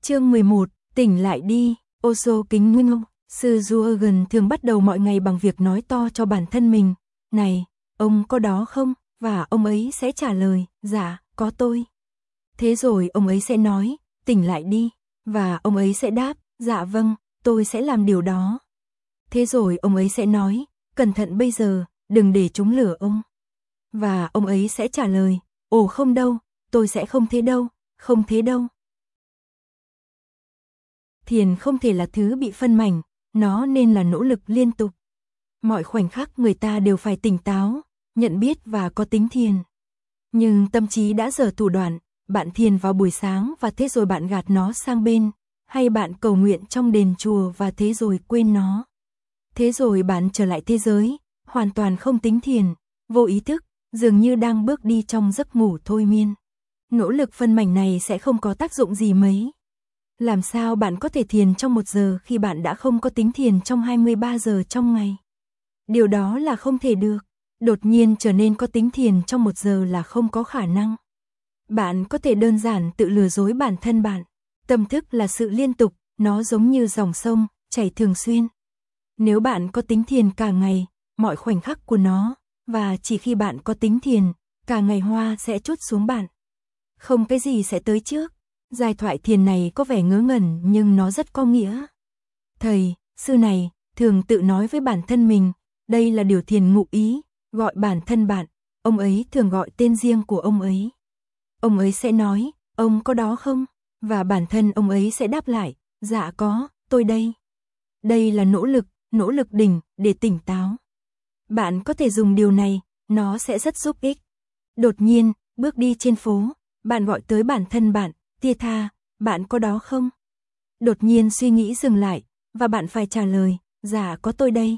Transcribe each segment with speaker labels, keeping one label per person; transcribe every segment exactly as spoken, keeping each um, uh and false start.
Speaker 1: Chương mười một, tỉnh lại đi, Osho kính nguyên. Sư Jurgen thường bắt đầu mọi ngày bằng việc nói to cho bản thân mình, này, ông có đó không? Và ông ấy sẽ trả lời, dạ, có tôi. Thế rồi ông ấy sẽ nói, tỉnh lại đi, và ông ấy sẽ đáp, dạ vâng, tôi sẽ làm điều đó. Thế rồi ông ấy sẽ nói, cẩn thận bây giờ, đừng để chúng lừa ông. Và ông ấy sẽ trả lời, ồ không đâu, tôi sẽ không thế đâu, không thế đâu. Thiền không thể là thứ bị phân mảnh, nó nên là nỗ lực liên tục. Mọi khoảnh khắc người ta đều phải tỉnh táo, nhận biết và có tính thiền. Nhưng tâm trí đã dở thủ đoạn, bạn thiền vào buổi sáng và thế rồi bạn gạt nó sang bên, hay bạn cầu nguyện trong đền chùa và thế rồi quên nó. Thế rồi bạn trở lại thế giới, hoàn toàn không tính thiền, vô ý thức, dường như đang bước đi trong giấc ngủ thôi miên. Nỗ lực phân mảnh này sẽ không có tác dụng gì mấy. Làm sao bạn có thể thiền trong một giờ khi bạn đã không có tính thiền trong hai mươi ba giờ trong ngày? Điều đó là không thể được. Đột nhiên trở nên có tính thiền trong một giờ là không có khả năng. Bạn có thể đơn giản tự lừa dối bản thân bạn. Tâm thức là sự liên tục, nó giống như dòng sông, chảy thường xuyên. Nếu bạn có tính thiền cả ngày, mọi khoảnh khắc của nó, và chỉ khi bạn có tính thiền, cả ngày hoa sẽ trút xuống bạn. Không cái gì sẽ tới trước. Giai thoại thiền này có vẻ ngớ ngẩn nhưng nó rất có nghĩa. Thầy, sư này, thường tự nói với bản thân mình, đây là điều thiền ngụ ý, gọi bản thân bạn, ông ấy thường gọi tên riêng của ông ấy. Ông ấy sẽ nói, ông có đó không? Và bản thân ông ấy sẽ đáp lại, dạ có, tôi đây. Đây là nỗ lực, nỗ lực đỉnh, để tỉnh táo. Bạn có thể dùng điều này, nó sẽ rất giúp ích. Đột nhiên, bước đi trên phố, bạn gọi tới bản thân bạn, tia tha, bạn có đó không? Đột nhiên suy nghĩ dừng lại, và bạn phải trả lời, dạ có tôi đây.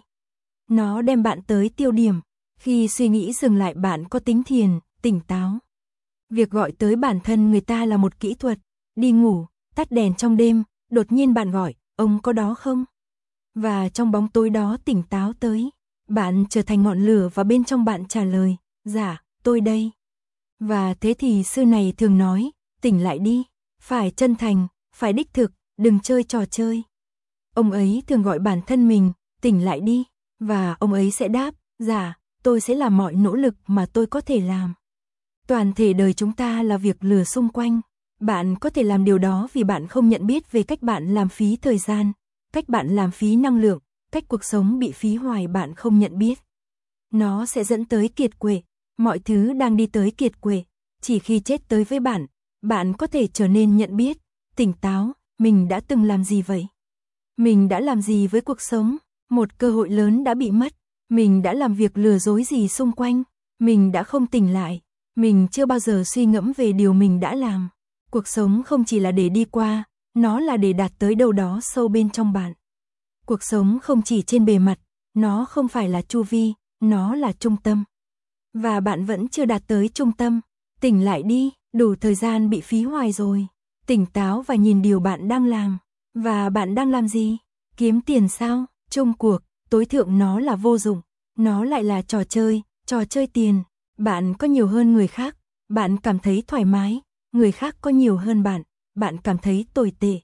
Speaker 1: Nó đem bạn tới tiêu điểm, khi suy nghĩ dừng lại bạn có tính thiền, tỉnh táo. Việc gọi tới bản thân người ta là một kỹ thuật, đi ngủ, tắt đèn trong đêm, đột nhiên bạn gọi, ông có đó không? Và trong bóng tối đó tỉnh táo tới, bạn trở thành ngọn lửa và bên trong bạn trả lời, dạ, tôi đây. Và thế thì sư này thường nói, tỉnh lại đi, phải chân thành, phải đích thực, đừng chơi trò chơi. Ông ấy thường gọi bản thân mình, tỉnh lại đi, và ông ấy sẽ đáp, dạ, tôi sẽ làm mọi nỗ lực mà tôi có thể làm. Toàn thể đời chúng ta là việc lừa xung quanh. Bạn có thể làm điều đó vì bạn không nhận biết về cách bạn làm phí thời gian, cách bạn làm phí năng lượng, cách cuộc sống bị phí hoài bạn không nhận biết. Nó sẽ dẫn tới kiệt quệ, mọi thứ đang đi tới kiệt quệ. Chỉ khi chết tới với bạn, bạn có thể trở nên nhận biết, tỉnh táo, mình đã từng làm gì vậy? Mình đã làm gì với cuộc sống? Một cơ hội lớn đã bị mất. Mình đã làm việc lừa dối gì xung quanh? Mình đã không tỉnh lại. Mình chưa bao giờ suy ngẫm về điều mình đã làm. Cuộc sống không chỉ là để đi qua, nó là để đạt tới đâu đó sâu bên trong bạn. Cuộc sống không chỉ trên bề mặt, nó không phải là chu vi, nó là trung tâm. Và bạn vẫn chưa đạt tới trung tâm. Tỉnh lại đi, đủ thời gian bị phí hoài rồi. Tỉnh táo và nhìn điều bạn đang làm. Và bạn đang làm gì? Kiếm tiền sao? Chung cuộc, tối thượng nó là vô dụng. Nó lại là trò chơi, trò chơi tiền. Bạn có nhiều hơn người khác, bạn cảm thấy thoải mái. Người khác có nhiều hơn bạn, bạn cảm thấy tồi tệ.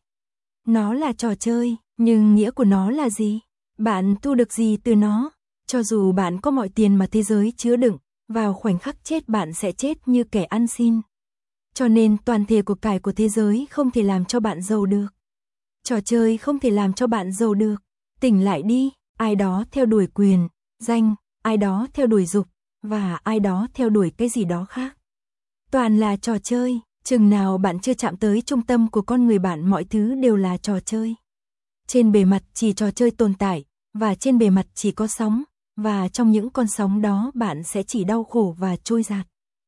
Speaker 1: Nó là trò chơi, nhưng nghĩa của nó là gì? Bạn thu được gì từ nó? Cho dù bạn có mọi tiền mà thế giới chứa đựng, vào khoảnh khắc chết bạn sẽ chết như kẻ ăn xin. Cho nên toàn thể của cải của thế giới không thể làm cho bạn giàu được. Trò chơi không thể làm cho bạn giàu được. Tỉnh lại đi, ai đó theo đuổi quyền, danh, ai đó theo đuổi dục, và ai đó theo đuổi cái gì đó khác. Toàn là trò chơi, chừng nào bạn chưa chạm tới trung tâm của con người bạn mọi thứ đều là trò chơi. Trên bề mặt chỉ trò chơi tồn tại, và trên bề mặt chỉ có sóng, và trong những con sóng đó bạn sẽ chỉ đau khổ và trôi giạt.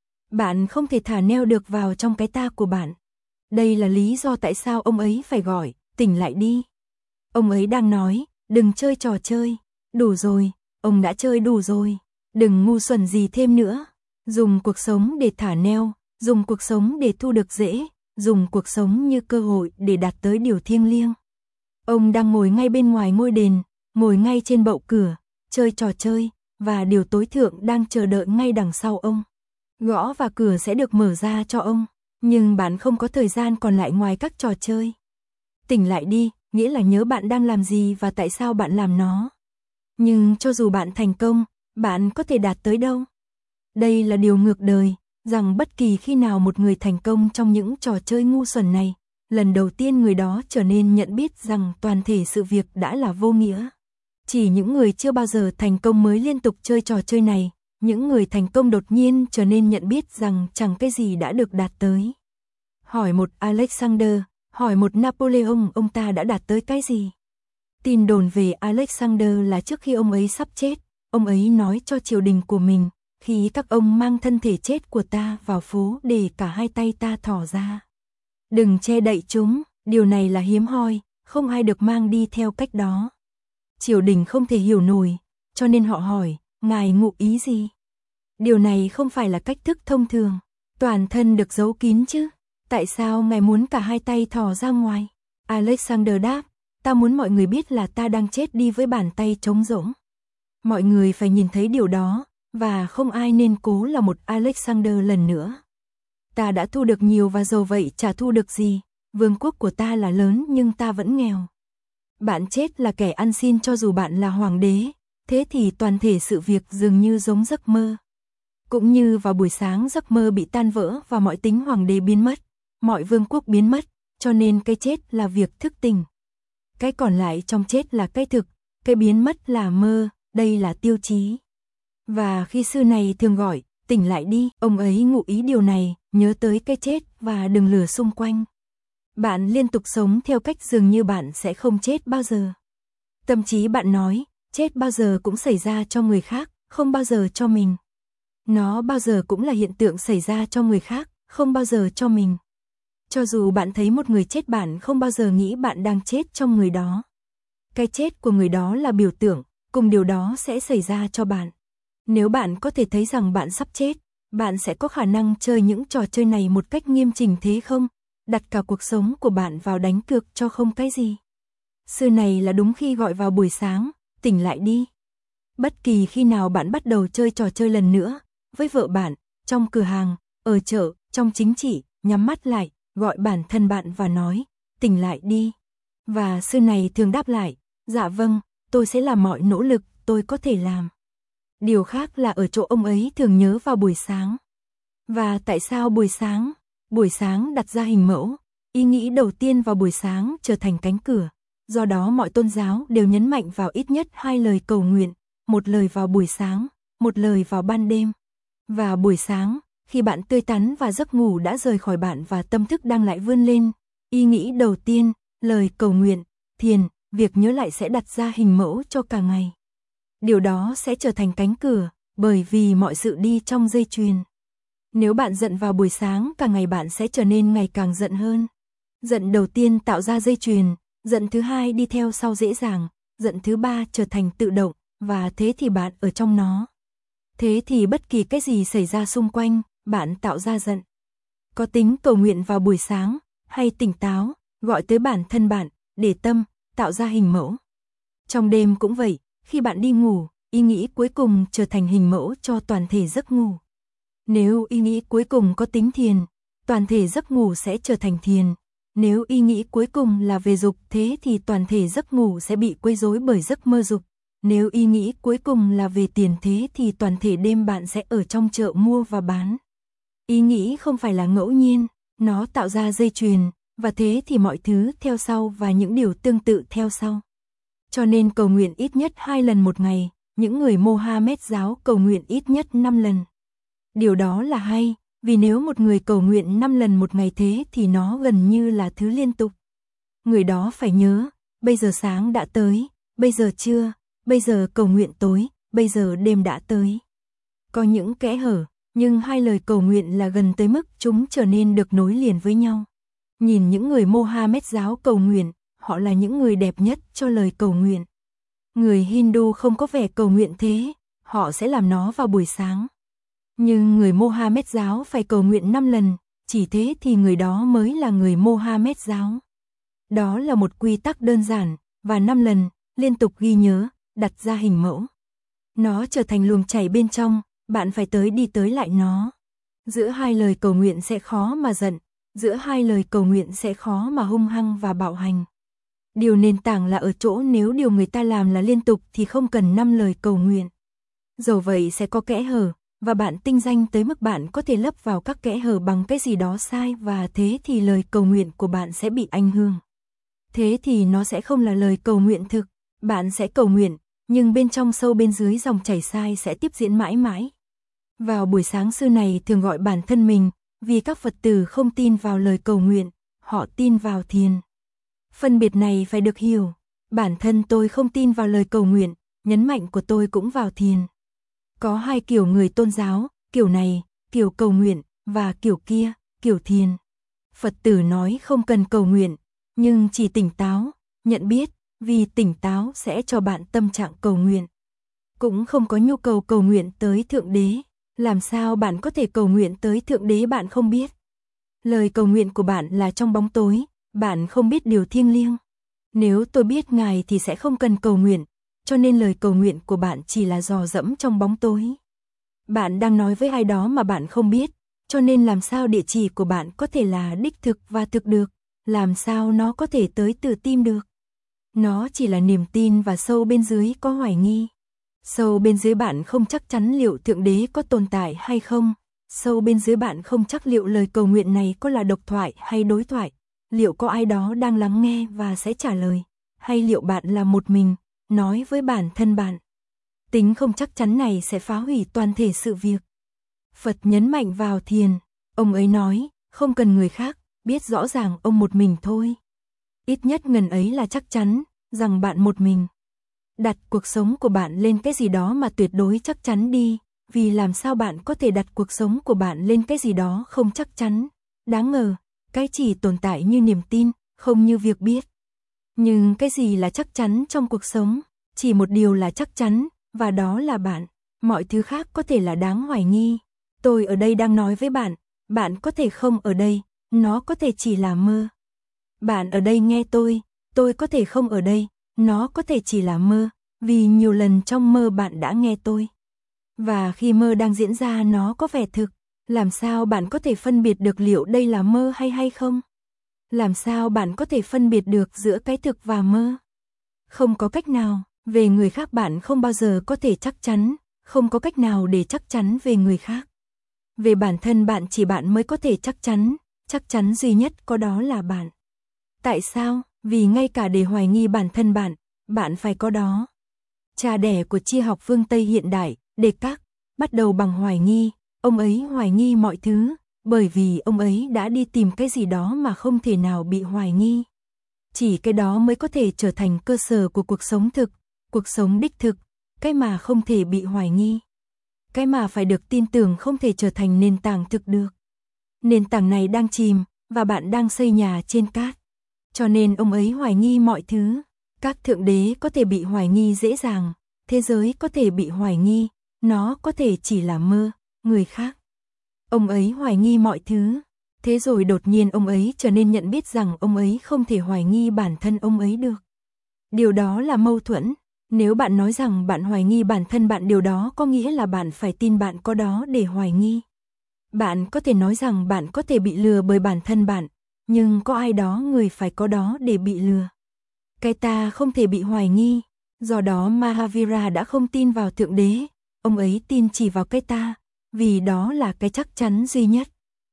Speaker 1: Bạn không thể thả neo được vào trong cái ta của bạn. Đây là lý do tại sao ông ấy phải gọi, tỉnh lại đi. Ông ấy đang nói, đừng chơi trò chơi, đủ rồi, ông đã chơi đủ rồi, đừng ngu xuẩn gì thêm nữa. Dùng cuộc sống để thả neo, dùng cuộc sống để thu được dễ, dùng cuộc sống như cơ hội để đạt tới điều thiêng liêng. Ông đang ngồi ngay bên ngoài ngôi đền, ngồi ngay trên bậu cửa, chơi trò chơi, và điều tối thượng đang chờ đợi ngay đằng sau ông. Gõ và cửa sẽ được mở ra cho ông, nhưng bạn không có thời gian còn lại ngoài các trò chơi. Tỉnh lại đi, nghĩa là nhớ bạn đang làm gì và tại sao bạn làm nó. Nhưng cho dù bạn thành công, bạn có thể đạt tới đâu? Đây là điều ngược đời, rằng bất kỳ khi nào một người thành công trong những trò chơi ngu xuẩn này, lần đầu tiên người đó trở nên nhận biết rằng toàn thể sự việc đã là vô nghĩa. Chỉ những người chưa bao giờ thành công mới liên tục chơi trò chơi này, những người thành công đột nhiên trở nên nhận biết rằng chẳng cái gì đã được đạt tới. Hỏi một Alexander, hỏi một Napoleon, ông ta đã đạt tới cái gì? Tin đồn về Alexander là trước khi ông ấy sắp chết, ông ấy nói cho triều đình của mình, khi các ông mang thân thể chết của ta vào phố để cả hai tay ta thỏ ra. Đừng che đậy chúng, điều này là hiếm hoi, không ai được mang đi theo cách đó. Triều đình không thể hiểu nổi, cho nên họ hỏi, ngài ngụ ý gì? Điều này không phải là cách thức thông thường, toàn thân được giấu kín chứ, tại sao ngài muốn cả hai tay thò ra ngoài? Alexander đáp, ta muốn mọi người biết là ta đang chết đi với bàn tay trống rỗng. Mọi người phải nhìn thấy điều đó, và không ai nên cố là một Alexander lần nữa. Ta đã thu được nhiều và dầu vậy chả thu được gì, vương quốc của ta là lớn nhưng ta vẫn nghèo. Bạn chết là kẻ ăn xin cho dù bạn là hoàng đế, thế thì toàn thể sự việc dường như giống giấc mơ. Cũng như vào buổi sáng giấc mơ bị tan vỡ và mọi tính hoàng đế biến mất, mọi vương quốc biến mất, cho nên cái chết là việc thức tỉnh. Cái còn lại trong chết là cái thực, cái biến mất là mơ, đây là tiêu chí. Và khi sư này thường gọi, tỉnh lại đi, ông ấy ngụ ý điều này, nhớ tới cái chết và đừng lừa xung quanh. Bạn liên tục sống theo cách dường như bạn sẽ không chết bao giờ. Tâm trí bạn nói, chết bao giờ cũng xảy ra cho người khác, không bao giờ cho mình. Nó bao giờ cũng là hiện tượng xảy ra cho người khác, không bao giờ cho mình. Cho dù bạn thấy một người chết bạn không bao giờ nghĩ bạn đang chết trong người đó. Cái chết của người đó là biểu tượng, cùng điều đó sẽ xảy ra cho bạn. Nếu bạn có thể thấy rằng bạn sắp chết, bạn sẽ có khả năng chơi những trò chơi này một cách nghiêm chỉnh thế không? Đặt cả cuộc sống của bạn vào đánh cược cho không cái gì. Sư này là đúng khi gọi vào buổi sáng, tỉnh lại đi. Bất kỳ khi nào bạn bắt đầu chơi trò chơi lần nữa, với vợ bạn, trong cửa hàng, ở chợ, trong chính trị, nhắm mắt lại, gọi bản thân bạn và nói, tỉnh lại đi. Và sư này thường đáp lại, dạ vâng, tôi sẽ làm mọi nỗ lực tôi có thể làm. Điều khác là ở chỗ ông ấy thường nhớ vào buổi sáng. Và tại sao buổi sáng? Buổi sáng đặt ra hình mẫu, ý nghĩ đầu tiên vào buổi sáng trở thành cánh cửa. Do đó mọi tôn giáo đều nhấn mạnh vào ít nhất hai lời cầu nguyện, một lời vào buổi sáng, một lời vào ban đêm. Và buổi sáng, khi bạn tươi tắn và giấc ngủ đã rời khỏi bạn và tâm thức đang lại vươn lên, ý nghĩ đầu tiên, lời cầu nguyện, thiền, việc nhớ lại sẽ đặt ra hình mẫu cho cả ngày. Điều đó sẽ trở thành cánh cửa, bởi vì mọi sự đi trong dây chuyền. Nếu bạn giận vào buổi sáng, cả ngày bạn sẽ trở nên ngày càng giận hơn. Giận đầu tiên tạo ra dây chuyền, giận thứ hai đi theo sau dễ dàng, giận thứ ba trở thành tự động, và thế thì bạn ở trong nó. Thế thì bất kỳ cái gì xảy ra xung quanh, bạn tạo ra giận. Có tính cầu nguyện vào buổi sáng, hay tỉnh táo, gọi tới bản thân bạn, để tâm, tạo ra hình mẫu. Trong đêm cũng vậy, khi bạn đi ngủ, ý nghĩ cuối cùng trở thành hình mẫu cho toàn thể giấc ngủ. Nếu ý nghĩ cuối cùng có tính thiền, toàn thể giấc ngủ sẽ trở thành thiền. Nếu ý nghĩ cuối cùng là về dục, thế thì toàn thể giấc ngủ sẽ bị quấy rối bởi giấc mơ dục. Nếu ý nghĩ cuối cùng là về tiền, thế thì toàn thể đêm bạn sẽ ở trong chợ mua và bán. Ý nghĩ không phải là ngẫu nhiên, nó tạo ra dây chuyền, và thế thì mọi thứ theo sau và những điều tương tự theo sau. Cho nên cầu nguyện ít nhất hai lần một ngày, những người Mohammed giáo cầu nguyện ít nhất năm lần. Điều đó là hay, vì nếu một người cầu nguyện năm lần một ngày thế thì nó gần như là thứ liên tục. Người đó phải nhớ, bây giờ sáng đã tới, bây giờ trưa, bây giờ cầu nguyện tối, bây giờ đêm đã tới. Có những kẽ hở, nhưng hai lời cầu nguyện là gần tới mức chúng trở nên được nối liền với nhau. Nhìn những người Mohammed giáo cầu nguyện, họ là những người đẹp nhất cho lời cầu nguyện. Người Hindu không có vẻ cầu nguyện thế, họ sẽ làm nó vào buổi sáng. Nhưng người Mohammed giáo phải cầu nguyện năm lần, chỉ thế thì người đó mới là người Mohammed giáo. Đó là một quy tắc đơn giản, và năm lần, liên tục ghi nhớ, đặt ra hình mẫu. Nó trở thành luồng chảy bên trong, bạn phải tới đi tới lại nó. Giữa hai lời cầu nguyện sẽ khó mà giận, giữa hai lời cầu nguyện sẽ khó mà hung hăng và bạo hành. Điều nền tảng là ở chỗ nếu điều người ta làm là liên tục thì không cần năm lời cầu nguyện. Dầu vậy sẽ có kẽ hở, và bạn tinh danh tới mức bạn có thể lấp vào các kẽ hở bằng cái gì đó sai, và thế thì lời cầu nguyện của bạn sẽ bị ảnh hưởng. Thế thì nó sẽ không là lời cầu nguyện thực. Bạn sẽ cầu nguyện, nhưng bên trong sâu bên dưới dòng chảy sai sẽ tiếp diễn mãi mãi. Vào buổi sáng sư này thường gọi bản thân mình, vì các Phật tử không tin vào lời cầu nguyện, họ tin vào thiền. Phân biệt này phải được hiểu. Bản thân tôi không tin vào lời cầu nguyện, nhấn mạnh của tôi cũng vào thiền. Có hai kiểu người tôn giáo, kiểu này, kiểu cầu nguyện, và kiểu kia, kiểu thiền. Phật tử nói không cần cầu nguyện, nhưng chỉ tỉnh táo, nhận biết, vì tỉnh táo sẽ cho bạn tâm trạng cầu nguyện. Cũng không có nhu cầu cầu nguyện tới Thượng Đế. Làm sao bạn có thể cầu nguyện tới Thượng Đế bạn không biết? Lời cầu nguyện của bạn là trong bóng tối, bạn không biết điều thiêng liêng. Nếu tôi biết Ngài thì sẽ không cần cầu nguyện, cho nên lời cầu nguyện của bạn chỉ là dò dẫm trong bóng tối. Bạn đang nói với ai đó mà bạn không biết, cho nên làm sao địa chỉ của bạn có thể là đích thực và thực được, làm sao nó có thể tới từ tim được. Nó chỉ là niềm tin và sâu bên dưới có hoài nghi. Sâu bên dưới bạn không chắc chắn liệu Thượng Đế có tồn tại hay không. Sâu bên dưới bạn không chắc liệu lời cầu nguyện này có là độc thoại hay đối thoại. Liệu có ai đó đang lắng nghe và sẽ trả lời. Hay liệu bạn là một mình, nói với bản thân bạn. Tính không chắc chắn này sẽ phá hủy toàn thể sự việc. Phật nhấn mạnh vào thiền. Ông ấy nói, không cần người khác, biết rõ ràng ông một mình thôi. Ít nhất ngần ấy là chắc chắn, rằng bạn một mình. Đặt cuộc sống của bạn lên cái gì đó mà tuyệt đối chắc chắn đi, vì làm sao bạn có thể đặt cuộc sống của bạn lên cái gì đó không chắc chắn. Đáng ngờ, cái chỉ tồn tại như niềm tin, không như việc biết. Nhưng cái gì là chắc chắn trong cuộc sống? Chỉ một điều là chắc chắn, và đó là bạn. Mọi thứ khác có thể là đáng hoài nghi. Tôi ở đây đang nói với bạn, bạn có thể không ở đây, nó có thể chỉ là mơ. Bạn ở đây nghe tôi, tôi có thể không ở đây, nó có thể chỉ là mơ, vì nhiều lần trong mơ bạn đã nghe tôi. Và khi mơ đang diễn ra nó có vẻ thực, làm sao bạn có thể phân biệt được liệu đây là mơ hay hay không? Làm sao bạn có thể phân biệt được giữa cái thực và mơ? Không có cách nào, về người khác bạn không bao giờ có thể chắc chắn, không có cách nào để chắc chắn về người khác. Về bản thân bạn chỉ bạn mới có thể chắc chắn, chắc chắn duy nhất có đó là bạn. Tại sao? Vì ngay cả để hoài nghi bản thân bạn, bạn phải có đó. Cha đẻ của triết học phương Tây hiện đại, Descartes, bắt đầu bằng hoài nghi, ông ấy hoài nghi mọi thứ, bởi vì ông ấy đã đi tìm cái gì đó mà không thể nào bị hoài nghi. Chỉ cái đó mới có thể trở thành cơ sở của cuộc sống thực, cuộc sống đích thực, cái mà không thể bị hoài nghi. Cái mà phải được tin tưởng không thể trở thành nền tảng thực được. Nền tảng này đang chìm, và bạn đang xây nhà trên cát. Cho nên ông ấy hoài nghi mọi thứ. Các thượng đế có thể bị hoài nghi dễ dàng, thế giới có thể bị hoài nghi, nó có thể chỉ là mơ, người khác. Ông ấy hoài nghi mọi thứ, thế rồi đột nhiên ông ấy trở nên nhận biết rằng ông ấy không thể hoài nghi bản thân ông ấy được. Điều đó là mâu thuẫn. Nếu bạn nói rằng bạn hoài nghi bản thân bạn, điều đó có nghĩa là bạn phải tin bạn có đó để hoài nghi. Bạn có thể nói rằng bạn có thể bị lừa bởi bản thân bạn, nhưng có ai đó người phải có đó để bị lừa. Cái ta không thể bị hoài nghi, do đó Mahavira đã không tin vào Thượng Đế, ông ấy tin chỉ vào cái ta, vì đó là cái chắc chắn duy nhất.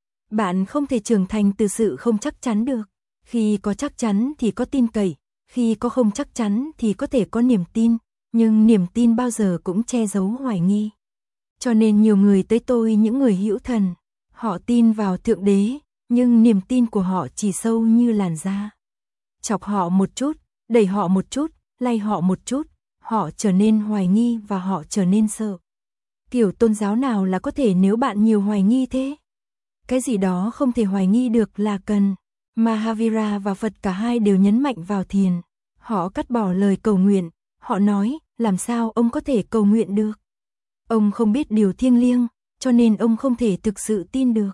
Speaker 1: Bạn không thể trưởng thành từ sự không chắc chắn được, khi có chắc chắn thì có tin cậy, khi có không chắc chắn thì có thể có niềm tin, nhưng niềm tin bao giờ cũng che giấu hoài nghi. Cho nên nhiều người tới tôi, những người hữu thần, họ tin vào Thượng Đế, nhưng niềm tin của họ chỉ sâu như làn da. Chọc họ một chút, đẩy họ một chút, lay họ một chút, họ trở nên hoài nghi và họ trở nên sợ. Kiểu tôn giáo nào là có thể nếu bạn nhiều hoài nghi thế? Cái gì đó không thể hoài nghi được là cần. Mahavira và Phật cả hai đều nhấn mạnh vào thiền. Họ cắt bỏ lời cầu nguyện. Họ nói, làm sao ông có thể cầu nguyện được? Ông không biết điều thiêng liêng, cho nên ông không thể thực sự tin được.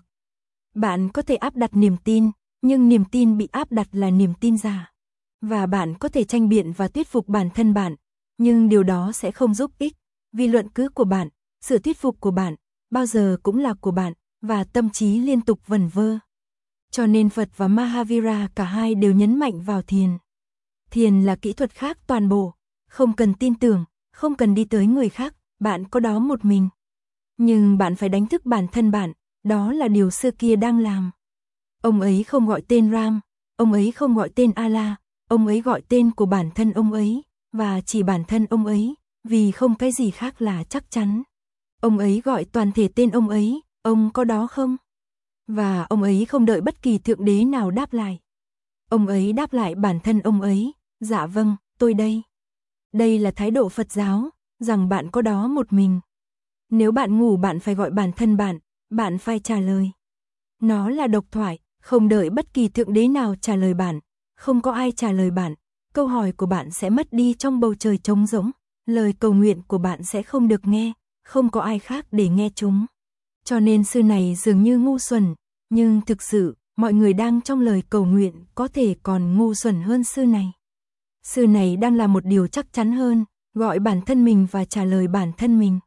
Speaker 1: Bạn có thể áp đặt niềm tin, nhưng niềm tin bị áp đặt là niềm tin giả. Và bạn có thể tranh biện và thuyết phục bản thân bạn, nhưng điều đó sẽ không giúp ích, vì luận cứ của bạn, sự thuyết phục của bạn, bao giờ cũng là của bạn, và tâm trí liên tục vẩn vơ. Cho nên Phật và Mahavira cả hai đều nhấn mạnh vào thiền. Thiền là kỹ thuật khác toàn bộ, không cần tin tưởng, không cần đi tới người khác, bạn có đó một mình. Nhưng bạn phải đánh thức bản thân bạn, đó là điều xưa kia đang làm. Ông ấy không gọi tên Ram, ông ấy không gọi tên Allah, ông ấy gọi tên của bản thân ông ấy, và chỉ bản thân ông ấy, vì không cái gì khác là chắc chắn. Ông ấy gọi toàn thể tên ông ấy, ông có đó không? Và ông ấy không đợi bất kỳ thượng đế nào đáp lại. Ông ấy đáp lại bản thân ông ấy, dạ vâng, tôi đây. Đây là thái độ Phật giáo, rằng bạn có đó một mình. Nếu bạn ngủ bạn phải gọi bản thân bạn, bạn phải trả lời. Nó là độc thoại, không đợi bất kỳ thượng đế nào trả lời bạn, không có ai trả lời bạn, câu hỏi của bạn sẽ mất đi trong bầu trời trống rỗng, lời cầu nguyện của bạn sẽ không được nghe, không có ai khác để nghe chúng. Cho nên sư này dường như ngu xuẩn, nhưng thực sự, mọi người đang trong lời cầu nguyện có thể còn ngu xuẩn hơn sư này. Sư này đang làm một điều chắc chắn hơn, gọi bản thân mình và trả lời bản thân mình.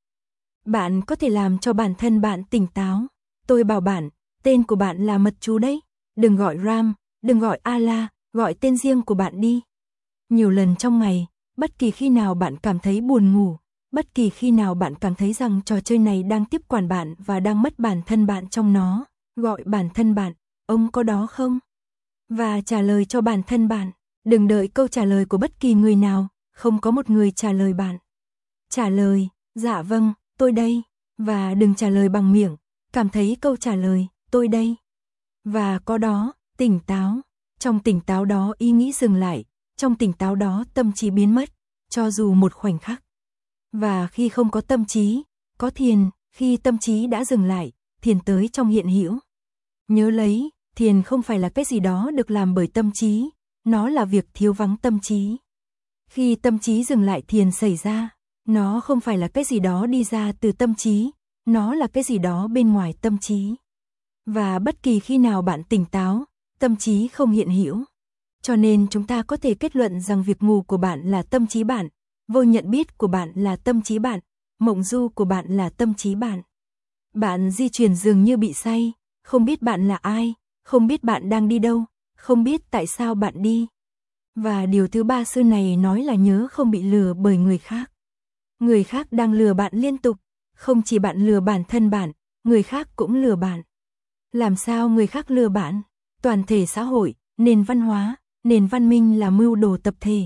Speaker 1: Bạn có thể làm cho bản thân bạn tỉnh táo. Tôi bảo bạn, tên của bạn là mật chú đấy. Đừng gọi Ram, đừng gọi Allah, gọi tên riêng của bạn đi. Nhiều lần trong ngày, bất kỳ khi nào bạn cảm thấy buồn ngủ, bất kỳ khi nào bạn cảm thấy rằng trò chơi này đang tiếp quản bạn và đang mất bản thân bạn trong nó, gọi bản thân bạn, ông có đó không? Và trả lời cho bản thân bạn. Đừng đợi câu trả lời của bất kỳ người nào, không có một người trả lời bạn. Trả lời, dạ vâng, tôi đây, và đừng trả lời bằng miệng, cảm thấy câu trả lời, tôi đây. Và có đó, tỉnh táo, trong tỉnh táo đó ý nghĩ dừng lại, trong tỉnh táo đó tâm trí biến mất, cho dù một khoảnh khắc. Và khi không có tâm trí, có thiền, khi tâm trí đã dừng lại, thiền tới trong hiện hữu. Nhớ lấy, thiền không phải là cái gì đó được làm bởi tâm trí, nó là việc thiếu vắng tâm trí. Khi tâm trí dừng lại thiền xảy ra, nó không phải là cái gì đó đi ra từ tâm trí, nó là cái gì đó bên ngoài tâm trí. Và bất kỳ khi nào bạn tỉnh táo, tâm trí không hiện hữu. Cho nên chúng ta có thể kết luận rằng việc ngủ của bạn là tâm trí bạn, vô nhận biết của bạn là tâm trí bạn, mộng du của bạn là tâm trí bạn. Bạn di chuyển dường như bị say, không biết bạn là ai, không biết bạn đang đi đâu, không biết tại sao bạn đi. Và điều thứ ba sư này nói là nhớ không bị lừa bởi người khác. Người khác đang lừa bạn liên tục, không chỉ bạn lừa bản thân bạn, người khác cũng lừa bạn. Làm sao người khác lừa bạn? Toàn thể xã hội, nền văn hóa, nền văn minh là mưu đồ tập thể.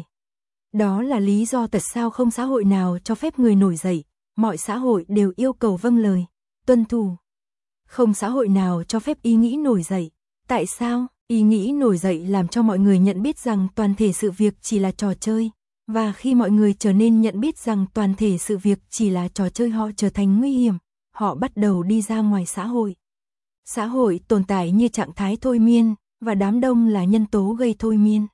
Speaker 1: Đó là lý do tại sao không xã hội nào cho phép người nổi dậy, mọi xã hội đều yêu cầu vâng lời, tuân thủ. Không xã hội nào cho phép ý nghĩ nổi dậy. Tại sao? Ý nghĩ nổi dậy làm cho mọi người nhận biết rằng toàn thể sự việc chỉ là trò chơi, và khi mọi người trở nên nhận biết rằng toàn thể sự việc chỉ là trò chơi họ trở thành nguy hiểm, họ bắt đầu đi ra ngoài xã hội. Xã hội tồn tại như trạng thái thôi miên, và đám đông là nhân tố gây thôi miên.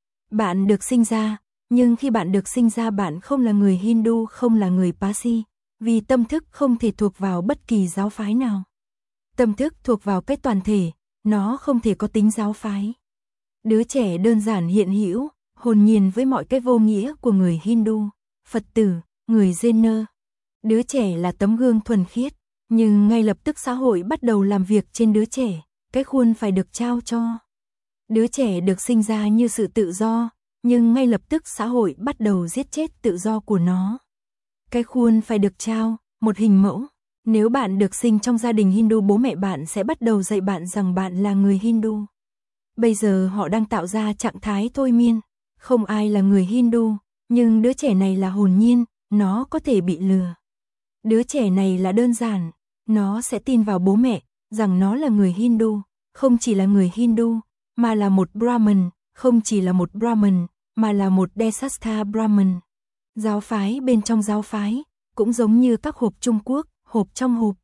Speaker 1: Bạn được sinh ra, nhưng khi bạn được sinh ra bạn không là người Hindu, không là người Parsi, vì tâm thức không thể thuộc vào bất kỳ giáo phái nào. Tâm thức thuộc vào cái toàn thể, nó không thể có tính giáo phái. Đứa trẻ đơn giản hiện hữu, hồn nhiên với mọi cái vô nghĩa của người Hindu, Phật tử, người Jaina. Đứa trẻ là tấm gương thuần khiết, nhưng ngay lập tức xã hội bắt đầu làm việc trên đứa trẻ, cái khuôn phải được trao cho. Đứa trẻ được sinh ra như sự tự do, nhưng ngay lập tức xã hội bắt đầu giết chết tự do của nó. Cái khuôn phải được trao, một hình mẫu. Nếu bạn được sinh trong gia đình Hindu, bố mẹ bạn sẽ bắt đầu dạy bạn rằng bạn là người Hindu. Bây giờ họ đang tạo ra trạng thái thôi miên. Không ai là người Hindu, nhưng đứa trẻ này là hồn nhiên, nó có thể bị lừa. Đứa trẻ này là đơn giản, nó sẽ tin vào bố mẹ, rằng nó là người Hindu, không chỉ là người Hindu, mà là một Brahmin, không chỉ là một Brahmin, mà là một Desasta Brahmin. Giáo phái bên trong giáo phái, cũng giống như các hộp Trung Quốc, hộp trong hộp.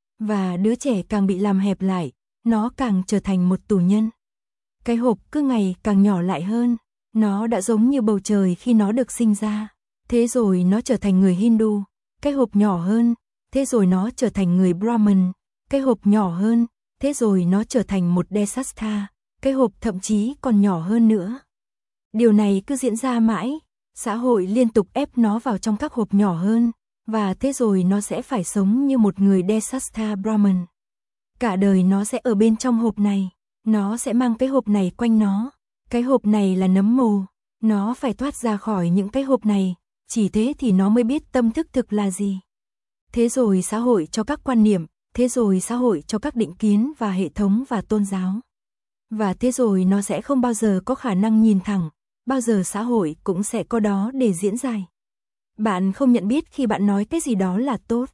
Speaker 1: Và đứa trẻ càng bị làm hẹp lại, nó càng trở thành một tù nhân. Cái hộp cứ ngày càng nhỏ lại hơn, nó đã giống như bầu trời khi nó được sinh ra. Thế rồi nó trở thành người Hindu, cái hộp nhỏ hơn, thế rồi nó trở thành người Brahmin, cái hộp nhỏ hơn, thế rồi nó trở thành một Desasta, cái hộp thậm chí còn nhỏ hơn nữa. Điều này cứ diễn ra mãi, xã hội liên tục ép nó vào trong các hộp nhỏ hơn, và thế rồi nó sẽ phải sống như một người Desasta Brahmin. Cả đời nó sẽ ở bên trong hộp này, nó sẽ mang cái hộp này quanh nó, cái hộp này là nấm mồ. Nó phải thoát ra khỏi những cái hộp này, chỉ thế thì nó mới biết tâm thức thực là gì. Thế rồi xã hội cho các quan niệm, thế rồi xã hội cho các định kiến và hệ thống và tôn giáo. Và thế rồi nó sẽ không bao giờ có khả năng nhìn thẳng, bao giờ xã hội cũng sẽ có đó để diễn giải. Bạn không nhận biết khi bạn nói cái gì đó là tốt.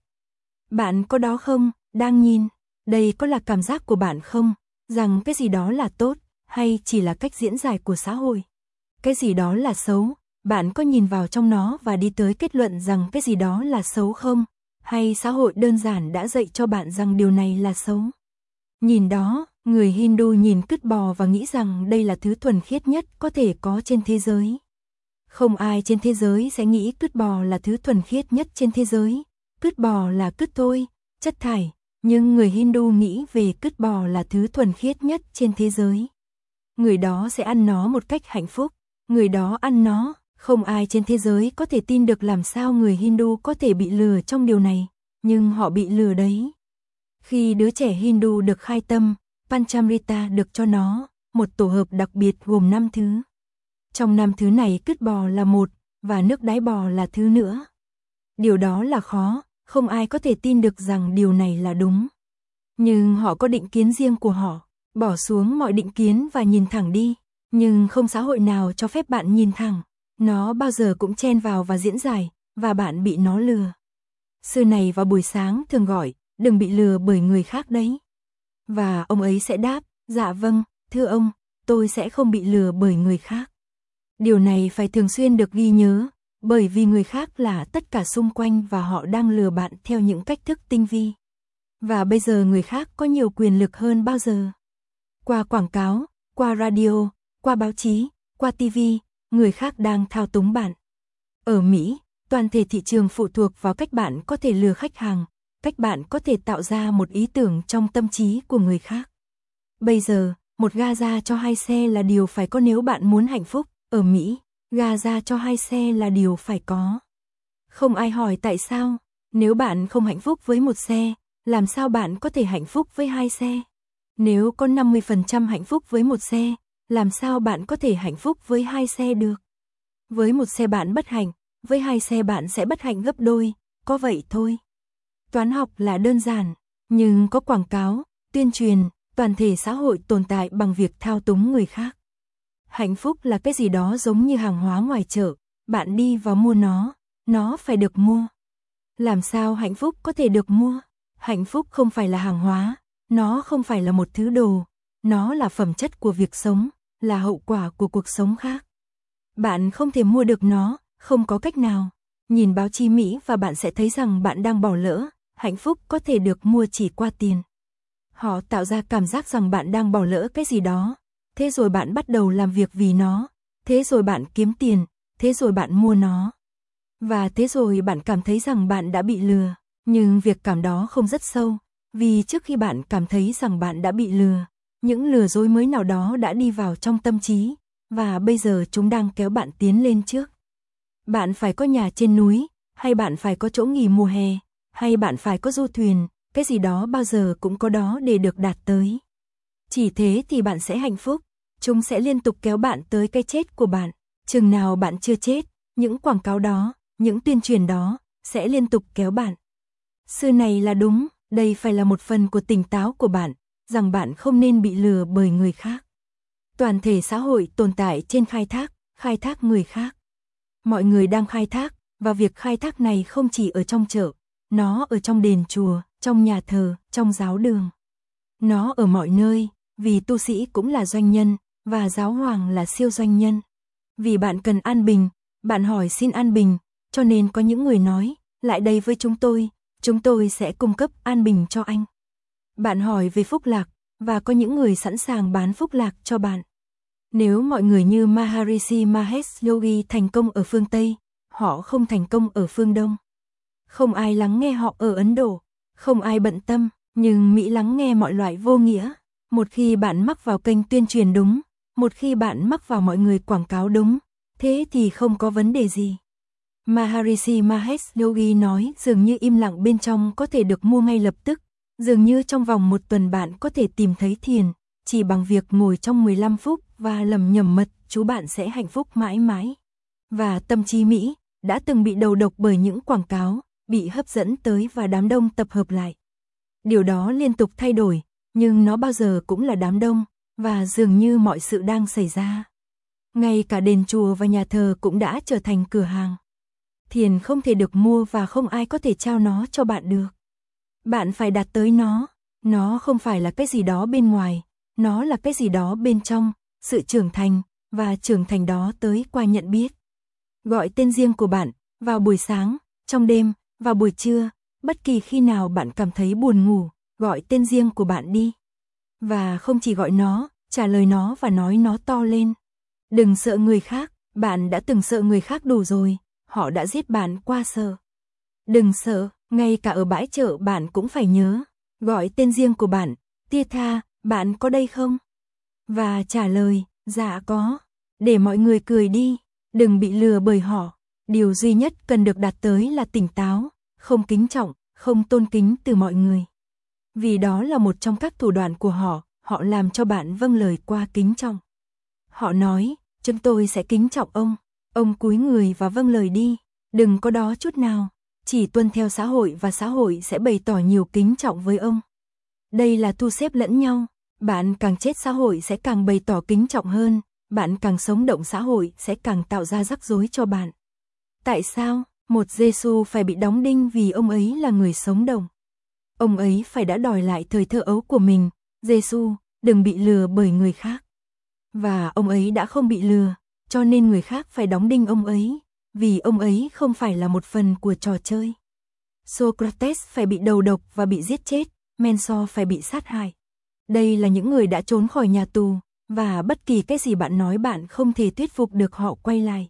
Speaker 1: Bạn có đó không, đang nhìn, đây có là cảm giác của bạn không, rằng cái gì đó là tốt, hay chỉ là cách diễn giải của xã hội? Cái gì đó là xấu, bạn có nhìn vào trong nó và đi tới kết luận rằng cái gì đó là xấu không? Hay xã hội đơn giản đã dạy cho bạn rằng điều này là xấu? Nhìn đó, người Hindu nhìn cứt bò và nghĩ rằng đây là thứ thuần khiết nhất có thể có trên thế giới. Không ai trên thế giới sẽ nghĩ cứt bò là thứ thuần khiết nhất trên thế giới. Cứt bò là cứt thôi, chất thải, nhưng người Hindu nghĩ về cứt bò là thứ thuần khiết nhất trên thế giới. Người đó sẽ ăn nó một cách hạnh phúc, người đó ăn nó, không ai trên thế giới có thể tin được làm sao người Hindu có thể bị lừa trong điều này, nhưng họ bị lừa đấy. Khi đứa trẻ Hindu được khai tâm, Panchamrita được cho nó, một tổ hợp đặc biệt gồm năm thứ. Trong năm thứ này cứt bò là một, và nước đái bò là thứ nữa. Điều đó là khó, không ai có thể tin được rằng điều này là đúng. Nhưng họ có định kiến riêng của họ, bỏ xuống mọi định kiến và nhìn thẳng đi. Nhưng không xã hội nào cho phép bạn nhìn thẳng, nó bao giờ cũng chen vào và diễn giải, và bạn bị nó lừa. Sư này vào buổi sáng thường gọi, đừng bị lừa bởi người khác đấy. Và ông ấy sẽ đáp, dạ vâng, thưa ông, tôi sẽ không bị lừa bởi người khác. Điều này phải thường xuyên được ghi nhớ, bởi vì người khác là tất cả xung quanh và họ đang lừa bạn theo những cách thức tinh vi. Và bây giờ người khác có nhiều quyền lực hơn bao giờ. Qua quảng cáo, qua radio, qua báo chí, qua ti vi, người khác đang thao túng bạn. Ở Mỹ, toàn thể thị trường phụ thuộc vào cách bạn có thể lừa khách hàng, cách bạn có thể tạo ra một ý tưởng trong tâm trí của người khác. Bây giờ, một ga ra cho hai xe là điều phải có nếu bạn muốn hạnh phúc. Ở Mỹ, ga ra cho hai xe là điều phải có. Không ai hỏi tại sao, nếu bạn không hạnh phúc với một xe, làm sao bạn có thể hạnh phúc với hai xe? Nếu có năm mươi phần trăm hạnh phúc với một xe, làm sao bạn có thể hạnh phúc với hai xe được? Với một xe bạn bất hạnh, với hai xe bạn sẽ bất hạnh gấp đôi, có vậy thôi. Toán học là đơn giản, nhưng có quảng cáo, tuyên truyền, toàn thể xã hội tồn tại bằng việc thao túng người khác. Hạnh phúc là cái gì đó giống như hàng hóa ngoài chợ, bạn đi vào mua nó, nó phải được mua. Làm sao hạnh phúc có thể được mua? Hạnh phúc không phải là hàng hóa, nó không phải là một thứ đồ, nó là phẩm chất của việc sống, là hậu quả của cuộc sống khác. Bạn không thể mua được nó, không có cách nào. Nhìn báo chí Mỹ và bạn sẽ thấy rằng bạn đang bỏ lỡ, hạnh phúc có thể được mua chỉ qua tiền. Họ tạo ra cảm giác rằng bạn đang bỏ lỡ cái gì đó. Thế rồi bạn bắt đầu làm việc vì nó, thế rồi bạn kiếm tiền, thế rồi bạn mua nó. Và thế rồi bạn cảm thấy rằng bạn đã bị lừa, nhưng việc cảm đó không rất sâu, vì trước khi bạn cảm thấy rằng bạn đã bị lừa, những lừa dối mới nào đó đã đi vào trong tâm trí, và bây giờ chúng đang kéo bạn tiến lên trước. Bạn phải có nhà trên núi, hay bạn phải có chỗ nghỉ mùa hè, hay bạn phải có du thuyền, cái gì đó bao giờ cũng có đó để được đạt tới. Chỉ thế thì bạn sẽ hạnh phúc, chúng sẽ liên tục kéo bạn tới cái chết của bạn. Chừng nào bạn chưa chết, những quảng cáo đó, những tuyên truyền đó, sẽ liên tục kéo bạn. Sư này là đúng, đây phải là một phần của tỉnh táo của bạn, rằng bạn không nên bị lừa bởi người khác. Toàn thể xã hội tồn tại trên khai thác, khai thác người khác. Mọi người đang khai thác, và việc khai thác này không chỉ ở trong chợ, nó ở trong đền chùa, trong nhà thờ, trong giáo đường. Nó ở mọi nơi, vì tu sĩ cũng là doanh nhân, và giáo hoàng là siêu doanh nhân. Vì bạn cần an bình, bạn hỏi xin an bình, cho nên có những người nói, lại đây với chúng tôi, chúng tôi sẽ cung cấp an bình cho anh. Bạn hỏi về phúc lạc, và có những người sẵn sàng bán phúc lạc cho bạn. Nếu mọi người như Maharishi Mahesh Yogi thành công ở phương Tây, họ không thành công ở phương Đông. Không ai lắng nghe họ ở Ấn Độ, không ai bận tâm, nhưng Mỹ lắng nghe mọi loại vô nghĩa. Một khi bạn mắc vào kênh tuyên truyền đúng, một khi bạn mắc vào mọi người quảng cáo đúng, thế thì không có vấn đề gì. Maharishi Mahesh Yogi nói dường như im lặng bên trong có thể được mua ngay lập tức, dường như trong vòng một tuần bạn có thể tìm thấy thiền, chỉ bằng việc ngồi trong mười lăm phút và lẩm nhẩm mật chú bạn sẽ hạnh phúc mãi mãi. Và tâm trí Mỹ đã từng bị đầu độc bởi những quảng cáo, bị hấp dẫn tới và đám đông tập hợp lại. Điều đó liên tục thay đổi, nhưng nó bao giờ cũng là đám đông, và dường như mọi sự đang xảy ra. Ngay cả đền chùa và nhà thờ cũng đã trở thành cửa hàng. Thiền không thể được mua và không ai có thể trao nó cho bạn được. Bạn phải đạt tới nó. Nó không phải là cái gì đó bên ngoài, nó là cái gì đó bên trong, sự trưởng thành, và trưởng thành đó tới qua nhận biết. Gọi tên riêng của bạn, vào buổi sáng, trong đêm, vào buổi trưa, bất kỳ khi nào bạn cảm thấy buồn ngủ, gọi tên riêng của bạn đi. Và không chỉ gọi nó, trả lời nó và nói nó to lên. Đừng sợ người khác, bạn đã từng sợ người khác đủ rồi, họ đã giết bạn qua sợ. Đừng sợ, ngay cả ở bãi chợ bạn cũng phải nhớ, gọi tên riêng của bạn, Tia Tha, bạn có đây không? Và trả lời, dạ có, để mọi người cười đi, đừng bị lừa bởi họ. Điều duy nhất cần được đạt tới là tỉnh táo, không kính trọng, không tôn kính từ mọi người. Vì đó là một trong các thủ đoạn của họ, họ làm cho bạn vâng lời qua kính trọng. Họ nói, chúng tôi sẽ kính trọng ông, ông cúi người và vâng lời đi, đừng có đó chút nào, chỉ tuân theo xã hội và xã hội sẽ bày tỏ nhiều kính trọng với ông. Đây là thu xếp lẫn nhau, bạn càng chết xã hội sẽ càng bày tỏ kính trọng hơn, bạn càng sống động xã hội sẽ càng tạo ra rắc rối cho bạn. Tại sao? Một Giêsu phải bị đóng đinh vì ông ấy là người sống động. Ông ấy phải đã đòi lại thời thơ ấu của mình, Giêsu, đừng bị lừa bởi người khác. Và ông ấy đã không bị lừa, cho nên người khác phải đóng đinh ông ấy, vì ông ấy không phải là một phần của trò chơi. Socrates phải bị đầu độc và bị giết chết, Menso phải bị sát hại. Đây là những người đã trốn khỏi nhà tù, và bất kỳ cái gì bạn nói bạn không thể thuyết phục được họ quay lại.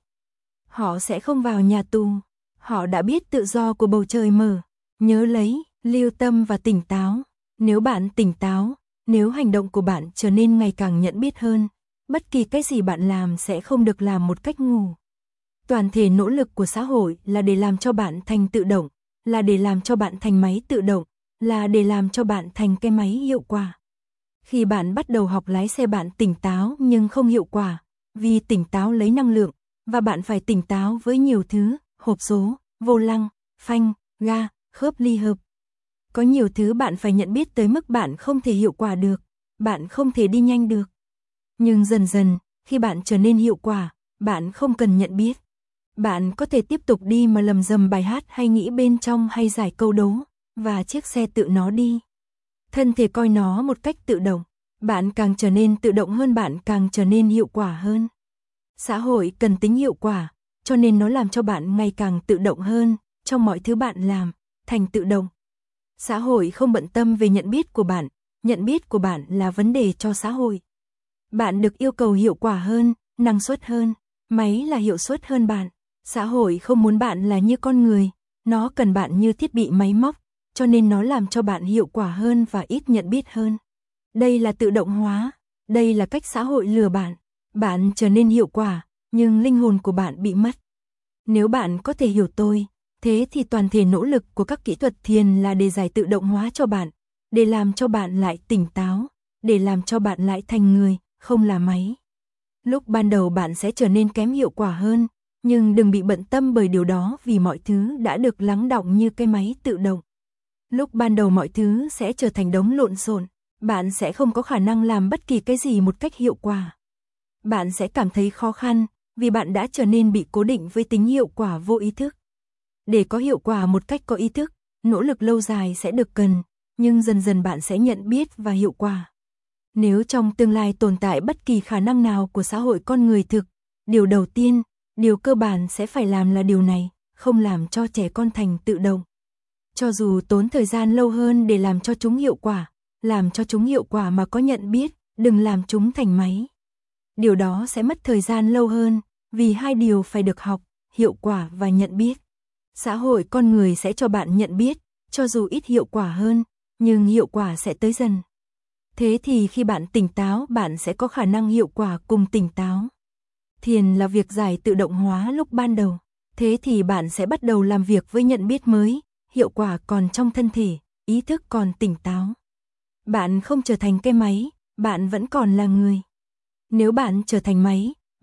Speaker 1: Họ sẽ không vào nhà tù, họ đã biết tự do của bầu trời mở. Nhớ lấy, lưu tâm và tỉnh táo. Nếu bạn tỉnh táo, nếu hành động của bạn trở nên ngày càng nhận biết hơn, bất kỳ cái gì bạn làm sẽ không được làm một cách ngu. Toàn thể nỗ lực của xã hội là để làm cho bạn thành tự động, là để làm cho bạn thành máy tự động, là để làm cho bạn thành cái máy hiệu quả. Khi bạn bắt đầu học lái xe bạn tỉnh táo nhưng không hiệu quả, vì tỉnh táo lấy năng lượng, và bạn phải tỉnh táo với nhiều thứ, hộp số, vô lăng, phanh, ga, khớp ly hợp. Có nhiều thứ bạn phải nhận biết tới mức bạn không thể hiệu quả được, bạn không thể đi nhanh được. Nhưng dần dần, khi bạn trở nên hiệu quả, bạn không cần nhận biết. Bạn có thể tiếp tục đi mà lầm rầm bài hát hay nghĩ bên trong hay giải câu đố, và chiếc xe tự nó đi. Thân thể coi nó một cách tự động, bạn càng trở nên tự động hơn bạn càng trở nên hiệu quả hơn. Xã hội cần tính hiệu quả, cho nên nó làm cho bạn ngày càng tự động hơn, trong mọi thứ bạn làm, thành tự động. Xã hội không bận tâm về nhận biết của bạn, nhận biết của bạn là vấn đề cho xã hội. Bạn được yêu cầu hiệu quả hơn, năng suất hơn, máy là hiệu suất hơn bạn. Xã hội không muốn bạn là như con người, nó cần bạn như thiết bị máy móc, cho nên nó làm cho bạn hiệu quả hơn và ít nhận biết hơn. Đây là tự động hóa, đây là cách xã hội lừa bạn. Bạn trở nên hiệu quả, nhưng linh hồn của bạn bị mất. Nếu bạn có thể hiểu tôi, thế thì toàn thể nỗ lực của các kỹ thuật thiền là để giải tự động hóa cho bạn, để làm cho bạn lại tỉnh táo, để làm cho bạn lại thành người, không là máy. Lúc ban đầu bạn sẽ trở nên kém hiệu quả hơn, nhưng đừng bị bận tâm bởi điều đó vì mọi thứ đã được lắng đọng như cái máy tự động. Lúc ban đầu mọi thứ sẽ trở thành đống lộn xộn, bạn sẽ không có khả năng làm bất kỳ cái gì một cách hiệu quả. Bạn sẽ cảm thấy khó khăn, vì bạn đã trở nên bị cố định với tính hiệu quả vô ý thức. Để có hiệu quả một cách có ý thức, nỗ lực lâu dài sẽ được cần, nhưng dần dần bạn sẽ nhận biết và hiệu quả. Nếu trong tương lai tồn tại bất kỳ khả năng nào của xã hội con người thực, điều đầu tiên, điều cơ bản sẽ phải làm là điều này, không làm cho trẻ con thành tự động. Cho dù tốn thời gian lâu hơn để làm cho chúng hiệu quả, làm cho chúng hiệu quả mà có nhận biết, đừng làm chúng thành máy. Điều đó sẽ mất thời gian lâu hơn, vì hai điều phải được học, hiệu quả và nhận biết. Xã hội con người sẽ cho bạn nhận biết, cho dù ít hiệu quả hơn, nhưng hiệu quả sẽ tới dần. Thế thì khi bạn tỉnh táo, bạn sẽ có khả năng hiệu quả cùng tỉnh táo. Thiền là việc giải tự động hóa lúc ban đầu. Thế thì bạn sẽ bắt đầu làm việc với nhận biết mới, hiệu quả còn trong thân thể, ý thức còn tỉnh táo. Bạn không trở thành cái máy, bạn vẫn còn là người. Nếu bạn trở thành máy,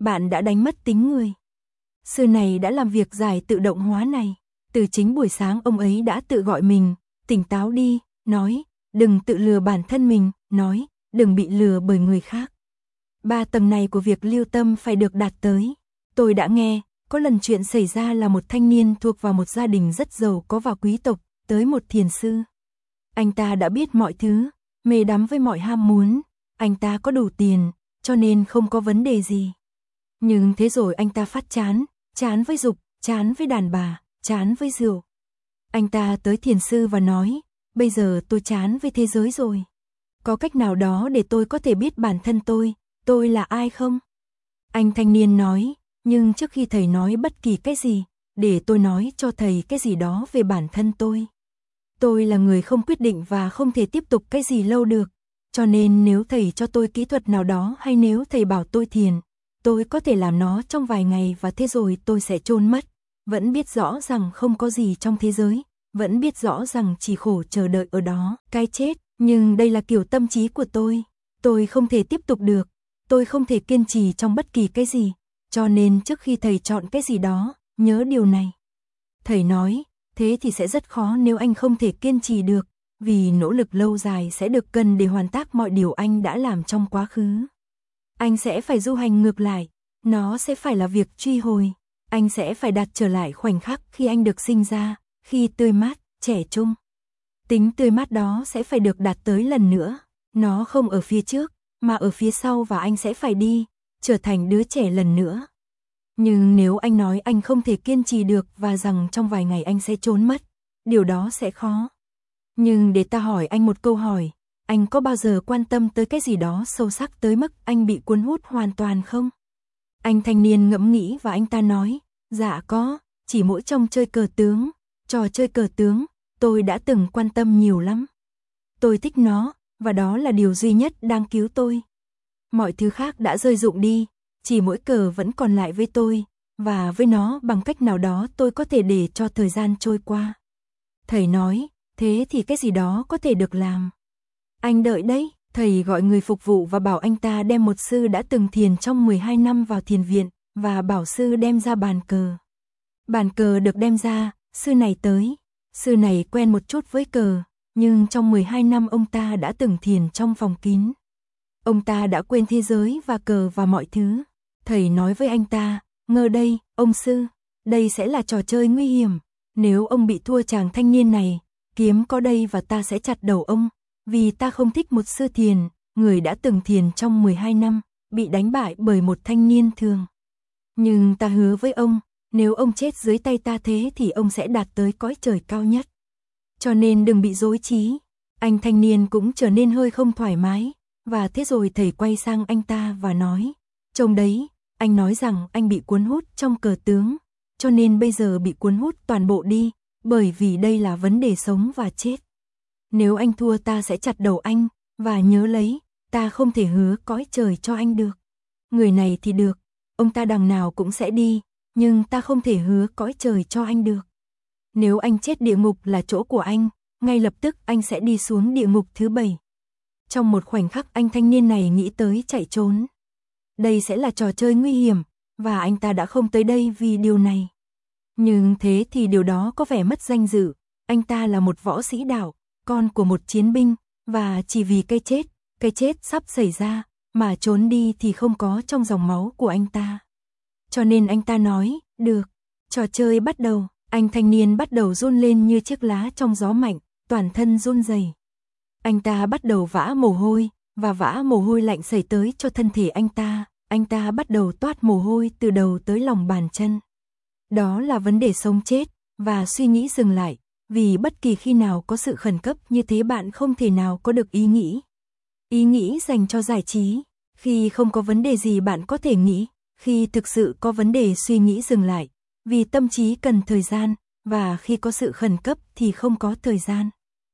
Speaker 1: bạn đã đánh mất tính người. Sư này đã làm việc giải tự động hóa này. Từ chính buổi sáng ông ấy đã tự gọi mình, tỉnh táo đi, nói, đừng tự lừa bản thân mình, nói, đừng bị lừa bởi người khác. Ba tầng này của việc lưu tâm phải được đạt tới. Tôi đã nghe, có lần chuyện xảy ra là một thanh niên thuộc vào một gia đình rất giàu có và quý tộc, tới một thiền sư. Anh ta đã biết mọi thứ, mê đắm với mọi ham muốn, anh ta có đủ tiền, cho nên không có vấn đề gì. Nhưng thế rồi anh ta phát chán, chán với dục, chán với đàn bà, chán với rượu. Anh ta tới thiền sư và nói, bây giờ tôi chán với thế giới rồi. Có cách nào đó để tôi có thể biết bản thân tôi, tôi là ai không? Anh thanh niên nói, nhưng trước khi thầy nói bất kỳ cái gì, để tôi nói cho thầy cái gì đó về bản thân tôi. Tôi là người không quyết định và không thể tiếp tục cái gì lâu được. Cho nên nếu thầy cho tôi kỹ thuật nào đó hay nếu thầy bảo tôi thiền, tôi có thể làm nó trong vài ngày và thế rồi tôi sẽ chôn mất. Vẫn biết rõ rằng không có gì trong thế giới, vẫn biết rõ rằng chỉ khổ chờ đợi ở đó, cái chết, nhưng đây là kiểu tâm trí của tôi. Tôi không thể tiếp tục được, tôi không thể kiên trì trong bất kỳ cái gì, cho nên trước khi thầy chọn cái gì đó, nhớ điều này. Thầy nói, thế thì sẽ rất khó nếu anh không thể kiên trì được, vì nỗ lực lâu dài sẽ được cần để hoàn tác mọi điều anh đã làm trong quá khứ. Anh sẽ phải du hành ngược lại, nó sẽ phải là việc truy hồi. Anh sẽ phải đạt trở lại khoảnh khắc khi anh được sinh ra, khi tươi mát, trẻ trung. Tính tươi mát đó sẽ phải được đạt tới lần nữa. Nó không ở phía trước, mà ở phía sau và anh sẽ phải đi, trở thành đứa trẻ lần nữa. Nhưng nếu anh nói anh không thể kiên trì được và rằng trong vài ngày anh sẽ trốn mất, điều đó sẽ khó. Nhưng để ta hỏi anh một câu hỏi, anh có bao giờ quan tâm tới cái gì đó sâu sắc tới mức anh bị cuốn hút hoàn toàn không? Anh thanh niên ngẫm nghĩ và anh ta nói, dạ có, chỉ mỗi trong chơi cờ tướng, trò chơi cờ tướng, tôi đã từng quan tâm nhiều lắm. Tôi thích nó, và đó là điều duy nhất đang cứu tôi. Mọi thứ khác đã rơi rụng đi, chỉ mỗi cờ vẫn còn lại với tôi, và với nó bằng cách nào đó tôi có thể để cho thời gian trôi qua. Thầy nói, thế thì cái gì đó có thể được làm. Anh đợi đấy, thầy gọi người phục vụ và bảo anh ta đem một sư đã từng thiền trong mười hai năm vào thiền viện, và bảo sư đem ra bàn cờ. Bàn cờ được đem ra, sư này tới. Sư này quen một chút với cờ, nhưng trong mười hai năm ông ta đã từng thiền trong phòng kín. Ông ta đã quên thế giới và cờ và mọi thứ. Thầy nói với anh ta, ngờ đây, ông sư, đây sẽ là trò chơi nguy hiểm. Nếu ông bị thua chàng thanh niên này, kiếm có đây và ta sẽ chặt đầu ông. Vì ta không thích một sư thiền, người đã từng thiền trong mười hai năm, bị đánh bại bởi một thanh niên thường. Nhưng ta hứa với ông, nếu ông chết dưới tay ta thế thì ông sẽ đạt tới cõi trời cao nhất. Cho nên đừng bị rối trí. Anh thanh niên cũng trở nên hơi không thoải mái, và thế rồi thầy quay sang anh ta và nói, trông đấy, anh nói rằng anh bị cuốn hút trong cờ tướng, cho nên bây giờ bị cuốn hút toàn bộ đi, bởi vì đây là vấn đề sống và chết. Nếu anh thua ta sẽ chặt đầu anh, và nhớ lấy, ta không thể hứa cõi trời cho anh được. Người này thì được, ông ta đằng nào cũng sẽ đi, nhưng ta không thể hứa cõi trời cho anh được. Nếu anh chết địa ngục là chỗ của anh, ngay lập tức anh sẽ đi xuống địa ngục thứ bảy. Trong một khoảnh khắc anh thanh niên này nghĩ tới chạy trốn. Đây sẽ là trò chơi nguy hiểm, và anh ta đã không tới đây vì điều này. Nhưng thế thì điều đó có vẻ mất danh dự, anh ta là một võ sĩ đạo, con của một chiến binh, và chỉ vì cái chết, cái chết sắp xảy ra, mà trốn đi thì không có trong dòng máu của anh ta. Cho nên anh ta nói, được, trò chơi bắt đầu, anh thanh niên bắt đầu run lên như chiếc lá trong gió mạnh, toàn thân run rẩy. Anh ta bắt đầu vã mồ hôi, và vã mồ hôi lạnh xảy tới cho thân thể anh ta, anh ta bắt đầu toát mồ hôi từ đầu tới lòng bàn chân. Đó là vấn đề sống chết, và suy nghĩ dừng lại, vì bất kỳ khi nào có sự khẩn cấp như thế bạn không thể nào có được ý nghĩ. Ý nghĩ dành cho giải trí, khi không có vấn đề gì bạn có thể nghĩ, khi thực sự có vấn đề suy nghĩ dừng lại, vì tâm trí cần thời gian, và khi có sự khẩn cấp thì không có thời gian.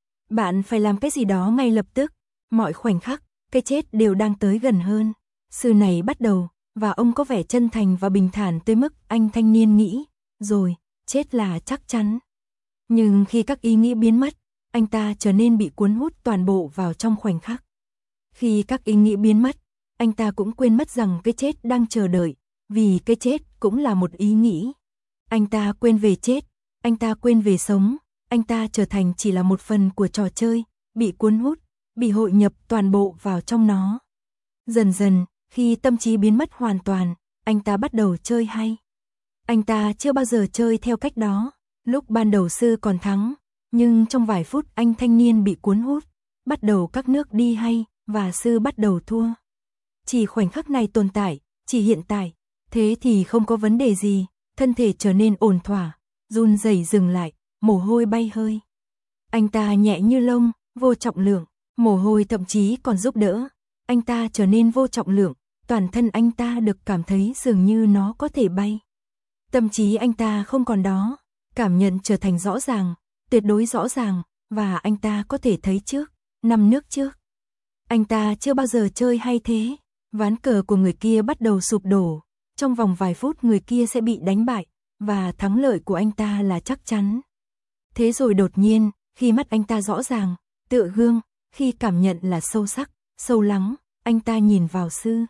Speaker 1: Bạn phải làm cái gì đó ngay lập tức, mọi khoảnh khắc, cái chết đều đang tới gần hơn. Sư này bắt đầu, và ông có vẻ chân thành và bình thản tới mức anh thanh niên nghĩ, rồi, chết là chắc chắn. Nhưng khi các ý nghĩ biến mất, anh ta trở nên bị cuốn hút toàn bộ vào trong khoảnh khắc. Khi các ý nghĩ biến mất, anh ta cũng quên mất rằng cái chết đang chờ đợi, vì cái chết cũng là một ý nghĩ. Anh ta quên về chết, anh ta quên về sống, anh ta trở thành chỉ là một phần của trò chơi, bị cuốn hút, bị hội nhập toàn bộ vào trong nó. Dần dần, khi tâm trí biến mất hoàn toàn, anh ta bắt đầu chơi hay. Anh ta chưa bao giờ chơi theo cách đó, lúc ban đầu sư còn thắng, nhưng trong vài phút anh thanh niên bị cuốn hút, bắt đầu các nước đi hay, và sư bắt đầu thua. Chỉ khoảnh khắc này tồn tại, chỉ hiện tại, thế thì không có vấn đề gì, thân thể trở nên ổn thỏa, run rẩy dừng lại, mồ hôi bay hơi. Anh ta nhẹ như lông, vô trọng lượng, mồ hôi thậm chí còn giúp đỡ, anh ta trở nên vô trọng lượng, toàn thân anh ta được cảm thấy dường như nó có thể bay. Tâm trí anh ta không còn đó, cảm nhận trở thành rõ ràng, tuyệt đối rõ ràng, và anh ta có thể thấy trước, năm nước trước. Anh ta chưa bao giờ chơi hay thế, ván cờ của người kia bắt đầu sụp đổ, trong vòng vài phút người kia sẽ bị đánh bại, và thắng lợi của anh ta là chắc chắn. Thế rồi đột nhiên, khi mắt anh ta rõ ràng, tựa gương, khi cảm nhận là sâu sắc, sâu lắng, anh ta nhìn vào sư.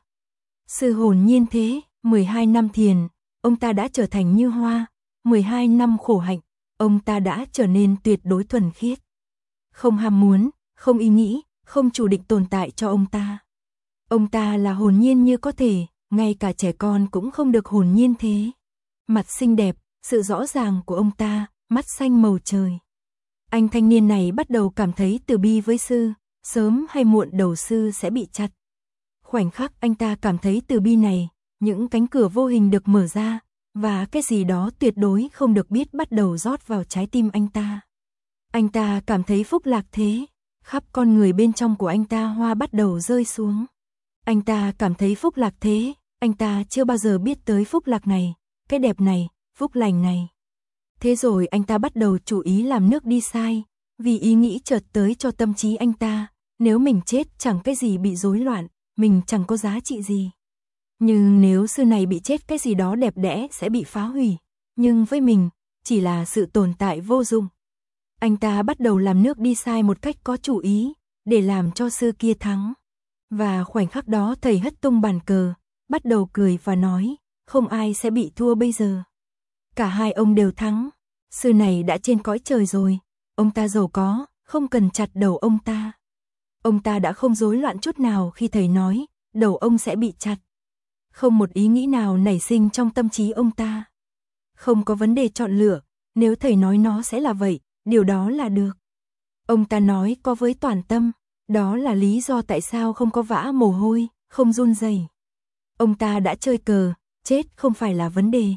Speaker 1: Sư hồn nhiên thế, mười hai năm thiền, ông ta đã trở thành như hoa, mười hai năm khổ hạnh, ông ta đã trở nên tuyệt đối thuần khiết. Không ham muốn, không ý nghĩ, không chủ định tồn tại cho ông ta. Ông ta là hồn nhiên như có thể, ngay cả trẻ con cũng không được hồn nhiên thế. Mặt xinh đẹp, sự rõ ràng của ông ta, mắt xanh màu trời. Anh thanh niên này bắt đầu cảm thấy từ bi với sư, sớm hay muộn đầu sư sẽ bị chặt. Khoảnh khắc anh ta cảm thấy từ bi này, những cánh cửa vô hình được mở ra, và cái gì đó tuyệt đối không được biết bắt đầu rót vào trái tim anh ta. Anh ta cảm thấy phúc lạc thế, khắp con người bên trong của anh ta hoa bắt đầu rơi xuống. Anh ta cảm thấy phúc lạc thế, anh ta chưa bao giờ biết tới phúc lạc này, cái đẹp này, phúc lành này. Thế rồi anh ta bắt đầu chủ ý làm nước đi sai, vì ý nghĩ chợt tới cho tâm trí anh ta, nếu mình chết chẳng cái gì bị rối loạn, mình chẳng có giá trị gì. Nhưng nếu sư này bị chết cái gì đó đẹp đẽ sẽ bị phá hủy, nhưng với mình, chỉ là sự tồn tại vô dụng. Anh ta bắt đầu làm nước đi sai một cách có chủ ý, để làm cho sư kia thắng. Và khoảnh khắc đó thầy hất tung bàn cờ, bắt đầu cười và nói, không ai sẽ bị thua bây giờ. Cả hai ông đều thắng, sư này đã trên cõi trời rồi, ông ta giàu có, không cần chặt đầu ông ta. Ông ta đã không rối loạn chút nào khi thầy nói, đầu ông sẽ bị chặt. Không một ý nghĩ nào nảy sinh trong tâm trí ông ta. Không có vấn đề chọn lựa, nếu thầy nói nó sẽ là vậy, điều đó là được. Ông ta nói có với toàn tâm, đó là lý do tại sao không có vã mồ hôi, không run rẩy. Ông ta đã chơi cờ, chết không phải là vấn đề.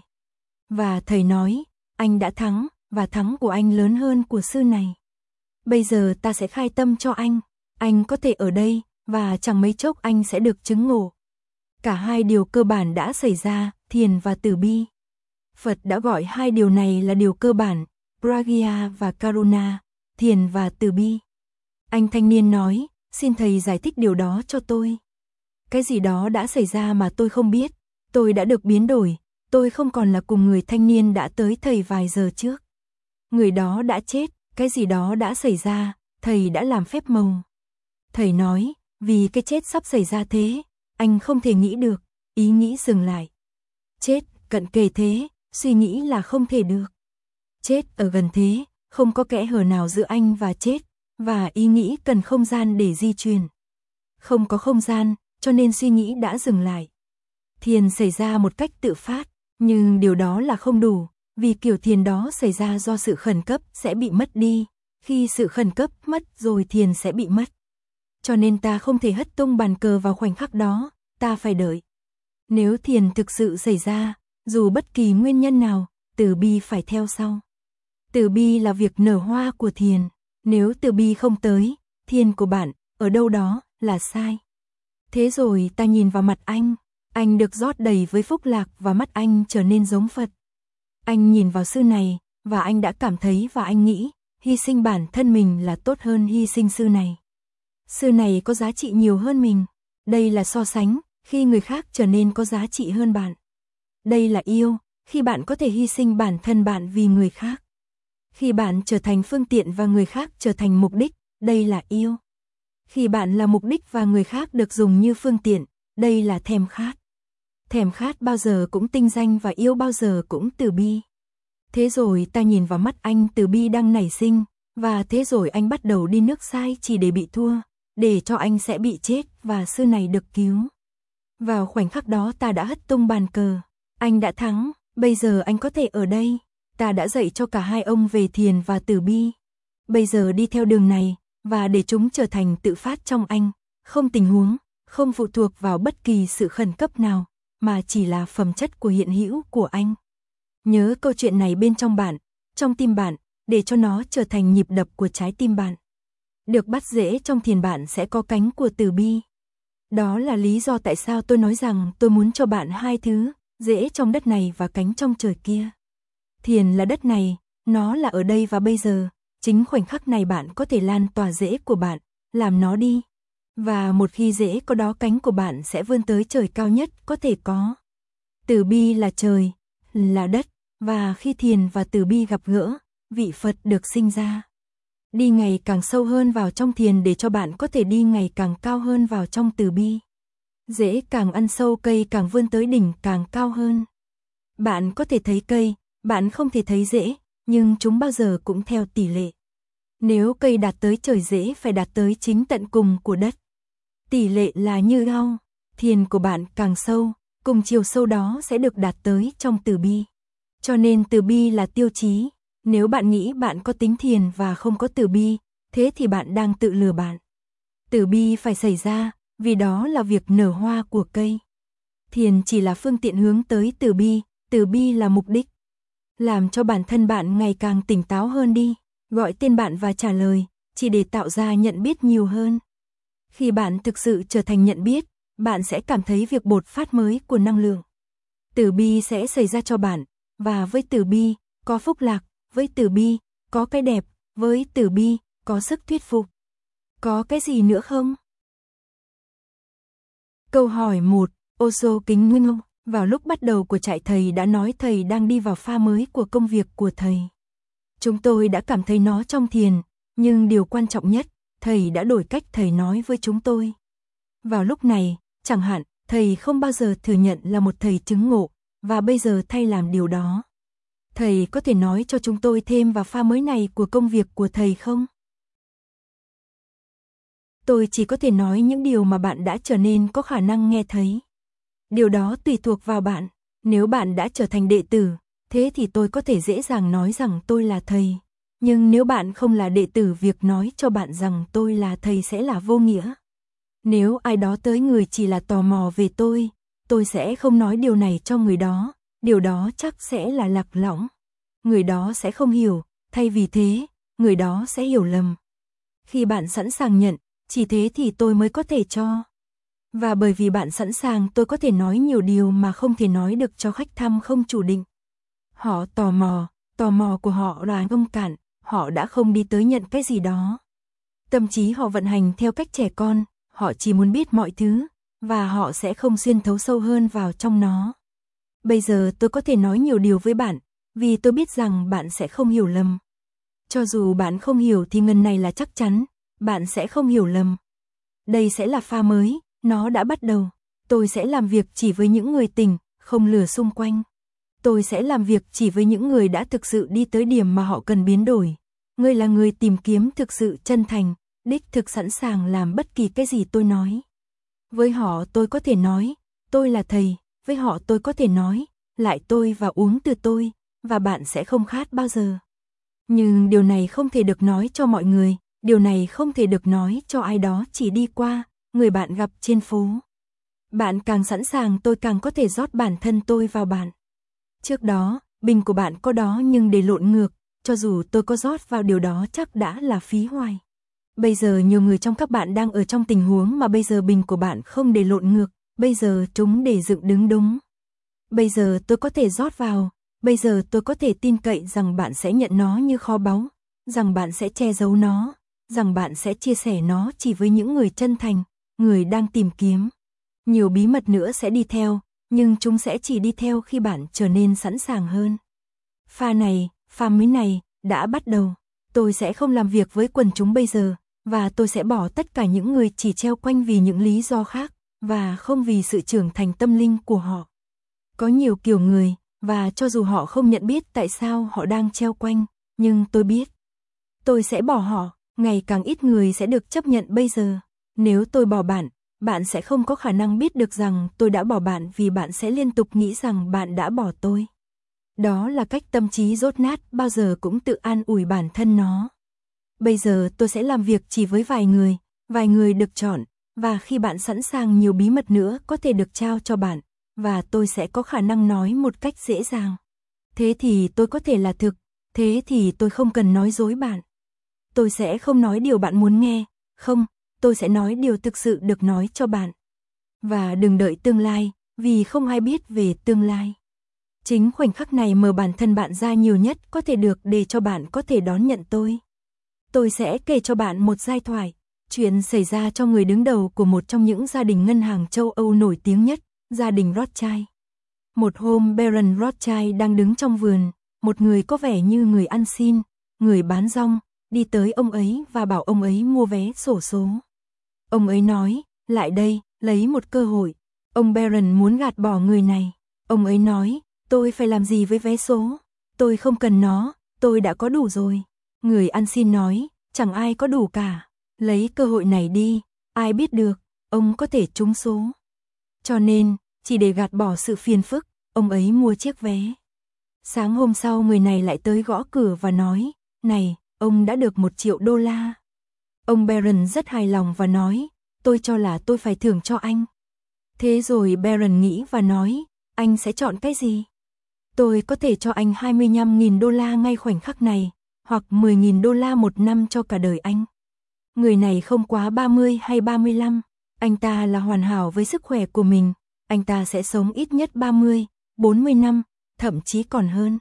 Speaker 1: Và thầy nói, anh đã thắng, và thắng của anh lớn hơn của sư này. Bây giờ ta sẽ khai tâm cho anh, anh có thể ở đây, và chẳng mấy chốc anh sẽ được chứng ngộ. Cả hai điều cơ bản đã xảy ra, thiền và từ bi. Phật đã gọi hai điều này là điều cơ bản, Pragya và Karuna, thiền và từ bi. Anh thanh niên nói, xin thầy giải thích điều đó cho tôi. Cái gì đó đã xảy ra mà tôi không biết, tôi đã được biến đổi, tôi không còn là cùng người thanh niên đã tới thầy vài giờ trước. Người đó đã chết, cái gì đó đã xảy ra, thầy đã làm phép màu. Thầy nói, vì cái chết sắp xảy ra thế, anh không thể nghĩ được, ý nghĩ dừng lại. Chết, cận kề thế, suy nghĩ là không thể được. Chết ở gần thế, không có kẽ hở nào giữa anh và chết, và ý nghĩ cần không gian để di chuyển. Không có không gian, cho nên suy nghĩ đã dừng lại. Thiền xảy ra một cách tự phát, nhưng điều đó là không đủ, vì kiểu thiền đó xảy ra do sự khẩn cấp sẽ bị mất đi, khi sự khẩn cấp mất rồi thiền sẽ bị mất. Cho nên ta không thể hất tung bàn cờ vào khoảnh khắc đó, ta phải đợi. Nếu thiền thực sự xảy ra, dù bất kỳ nguyên nhân nào, từ bi phải theo sau. Từ bi là việc nở hoa của thiền, nếu từ bi không tới, thiền của bạn, ở đâu đó, là sai. Thế rồi ta nhìn vào mặt anh, anh được rót đầy với phúc lạc và mắt anh trở nên giống Phật. Anh nhìn vào sư này, và anh đã cảm thấy và anh nghĩ, hy sinh bản thân mình là tốt hơn hy sinh sư này. Sư này có giá trị nhiều hơn mình. Đây là so sánh, khi người khác trở nên có giá trị hơn bạn. Đây là yêu, khi bạn có thể hy sinh bản thân bạn vì người khác. Khi bạn trở thành phương tiện và người khác trở thành mục đích, đây là yêu. Khi bạn là mục đích và người khác được dùng như phương tiện, đây là thèm khát. thèm khát bao giờ cũng tinh danh và yêu bao giờ cũng từ bi. Thế rồi ta nhìn vào mắt anh từ bi đang nảy sinh, và thế rồi anh bắt đầu đi nước sai chỉ để bị thua, để cho anh sẽ bị chết và sư này được cứu. Vào khoảnh khắc đó ta đã hất tung bàn cờ, anh đã thắng, bây giờ anh có thể ở đây, ta đã dạy cho cả hai ông về thiền và từ bi. Bây giờ đi theo đường này, và để chúng trở thành tự phát trong anh, không tình huống, không phụ thuộc vào bất kỳ sự khẩn cấp nào, mà chỉ là phẩm chất của hiện hữu của anh. Nhớ câu chuyện này bên trong bạn, trong tim bạn, để cho nó trở thành nhịp đập của trái tim bạn. Được bắt rễ trong thiền bạn sẽ có cánh của từ bi. Đó là lý do tại sao tôi nói rằng tôi muốn cho bạn hai thứ, rễ trong đất này và cánh trong trời kia. Thiền là đất này, nó là ở đây và bây giờ, chính khoảnh khắc này bạn có thể lan tỏa rễ của bạn, làm nó đi. Và một khi rễ có đó cánh của bạn sẽ vươn tới trời cao nhất có thể có. Từ bi là trời, là đất, và khi thiền và từ bi gặp gỡ, vị Phật được sinh ra. Đi ngày càng sâu hơn vào trong thiền để cho bạn có thể đi ngày càng cao hơn vào trong từ bi. Rễ càng ăn sâu cây càng vươn tới đỉnh càng cao hơn. Bạn có thể thấy cây, bạn không thể thấy rễ, nhưng chúng bao giờ cũng theo tỷ lệ. Nếu cây đạt tới trời rễ phải đạt tới chính tận cùng của đất. Tỷ lệ là như nhau, thiền của bạn càng sâu, cùng chiều sâu đó sẽ được đạt tới trong từ bi. Cho nên từ bi là tiêu chí. Nếu bạn nghĩ bạn có tính thiền và không có từ bi, thế thì bạn đang tự lừa bạn. Từ bi phải xảy ra, vì đó là việc nở hoa của cây. Thiền chỉ là phương tiện hướng tới từ bi, từ bi là mục đích. Làm cho bản thân bạn ngày càng tỉnh táo hơn đi, gọi tên bạn và trả lời, chỉ để tạo ra nhận biết nhiều hơn. Khi bạn thực sự trở thành nhận biết, bạn sẽ cảm thấy việc bột phát mới của năng lượng. Từ bi sẽ xảy ra cho bạn, và với từ bi, có phúc lạc, với từ bi, có cái đẹp, với từ bi, có sức thuyết phục. Có cái gì nữa không? Câu hỏi một, Osho kính nguyên ông, vào lúc bắt đầu của trại thầy đã nói thầy đang đi vào pha mới của công việc của thầy. Chúng tôi đã cảm thấy nó trong thiền, nhưng điều quan trọng nhất, thầy đã đổi cách thầy nói với chúng tôi. Vào lúc này, chẳng hạn, thầy không bao giờ thừa nhận là một thầy chứng ngộ, và bây giờ thay làm điều đó. Thầy có thể nói cho chúng tôi thêm vào pha mới này của công việc của thầy không? Tôi chỉ có thể nói những điều mà bạn đã trở nên có khả năng nghe thấy. Điều đó tùy thuộc vào bạn. Nếu bạn đã trở thành đệ tử, thế thì tôi có thể dễ dàng nói rằng tôi là thầy. Nhưng nếu bạn không là đệ tử, việc nói cho bạn rằng tôi là thầy sẽ là vô nghĩa. Nếu ai đó tới người chỉ là tò mò về tôi, tôi sẽ không nói điều này cho người đó. Điều đó chắc sẽ là lạc lõng. Người đó sẽ không hiểu, thay vì thế, người đó sẽ hiểu lầm. Khi bạn sẵn sàng nhận, chỉ thế thì tôi mới có thể cho. Và bởi vì bạn sẵn sàng, tôi có thể nói nhiều điều mà không thể nói được cho khách thăm không chủ định. Họ tò mò, tò mò của họ là ngông cạn, họ đã không đi tới nhận cái gì đó. Tâm trí họ vận hành theo cách trẻ con, họ chỉ muốn biết mọi thứ, và họ sẽ không xuyên thấu sâu hơn vào trong nó. Bây giờ tôi có thể nói nhiều điều với bạn, vì tôi biết rằng bạn sẽ không hiểu lầm. Cho dù bạn không hiểu thì ngần này là chắc chắn, bạn sẽ không hiểu lầm. Đây sẽ là pha mới, nó đã bắt đầu. Tôi sẽ làm việc chỉ với những người tỉnh, không lừa xung quanh. Tôi sẽ làm việc chỉ với những người đã thực sự đi tới điểm mà họ cần biến đổi. Người là người tìm kiếm thực sự chân thành, đích thực sẵn sàng làm bất kỳ cái gì tôi nói. Với họ tôi có thể nói, tôi là thầy, với họ tôi có thể nói, lại tôi và uống từ tôi, và bạn sẽ không khát bao giờ. Nhưng điều này không thể được nói cho mọi người, điều này không thể được nói cho ai đó chỉ đi qua, người bạn gặp trên phố. Bạn càng sẵn sàng tôi càng có thể rót bản thân tôi vào bạn. Trước đó, bình của bạn có đó nhưng để lộn ngược, cho dù tôi có rót vào điều đó chắc đã là phí hoài. Bây giờ nhiều người trong các bạn đang ở trong tình huống mà bây giờ bình của bạn không để lộn ngược, bây giờ chúng để dựng đứng đúng. Bây giờ tôi có thể rót vào, bây giờ tôi có thể tin cậy rằng bạn sẽ nhận nó như kho báu, rằng bạn sẽ che giấu nó, rằng bạn sẽ chia sẻ nó chỉ với những người chân thành, người đang tìm kiếm. Nhiều bí mật nữa sẽ đi theo, nhưng chúng sẽ chỉ đi theo khi bạn trở nên sẵn sàng hơn. Pha này, pha mới này, đã bắt đầu. Tôi sẽ không làm việc với quần chúng bây giờ, và tôi sẽ bỏ tất cả những người chỉ treo quanh vì những lý do khác, và không vì sự trưởng thành tâm linh của họ. Có nhiều kiểu người, và cho dù họ không nhận biết tại sao họ đang treo quanh, nhưng tôi biết. Tôi sẽ bỏ họ, ngày càng ít người sẽ được chấp nhận bây giờ. Nếu tôi bỏ bạn, bạn sẽ không có khả năng biết được rằng tôi đã bỏ bạn vì bạn sẽ liên tục nghĩ rằng bạn đã bỏ tôi. Đó là cách tâm trí dốt nát bao giờ cũng tự an ủi bản thân nó. Bây giờ tôi sẽ làm việc chỉ với vài người, vài người được chọn, và khi bạn sẵn sàng nhiều bí mật nữa có thể được trao cho bạn, và tôi sẽ có khả năng nói một cách dễ dàng. Thế thì tôi có thể là thực, thế thì tôi không cần nói dối bạn. Tôi sẽ không nói điều bạn muốn nghe, không, tôi sẽ nói điều thực sự được nói cho bạn. Và đừng đợi tương lai, vì không ai biết về tương lai. Chính khoảnh khắc này mở bản thân bạn ra nhiều nhất có thể được để cho bạn có thể đón nhận tôi. Tôi sẽ kể cho bạn một giai thoại, chuyện xảy ra cho người đứng đầu của một trong những gia đình ngân hàng châu Âu nổi tiếng nhất, gia đình Rothschild. Một hôm Baron Rothschild đang đứng trong vườn, một người có vẻ như người ăn xin, người bán rong, đi tới ông ấy và bảo ông ấy mua vé xổ số. Ông ấy nói, lại đây, lấy một cơ hội. Ông Baron muốn gạt bỏ người này. Ông ấy nói, tôi phải làm gì với vé số? Tôi không cần nó, tôi đã có đủ rồi. Người ăn xin nói, chẳng ai có đủ cả. Lấy cơ hội này đi, ai biết được, ông có thể trúng số. Cho nên, chỉ để gạt bỏ sự phiền phức, ông ấy mua chiếc vé. Sáng hôm sau người này lại tới gõ cửa và nói, này, ông đã được một triệu đô la. Ông Baron rất hài lòng và nói, tôi cho là tôi phải thưởng cho anh. Thế rồi Baron nghĩ và nói, anh sẽ chọn cái gì? Tôi có thể cho anh hai mươi lăm nghìn đô la ngay khoảnh khắc này, hoặc mười nghìn đô la một năm cho cả đời anh. Người này không quá ba mươi hay ba mươi lăm, anh ta là hoàn hảo với sức khỏe của mình, anh ta sẽ sống ít nhất ba mươi, bốn mươi năm, thậm chí còn hơn.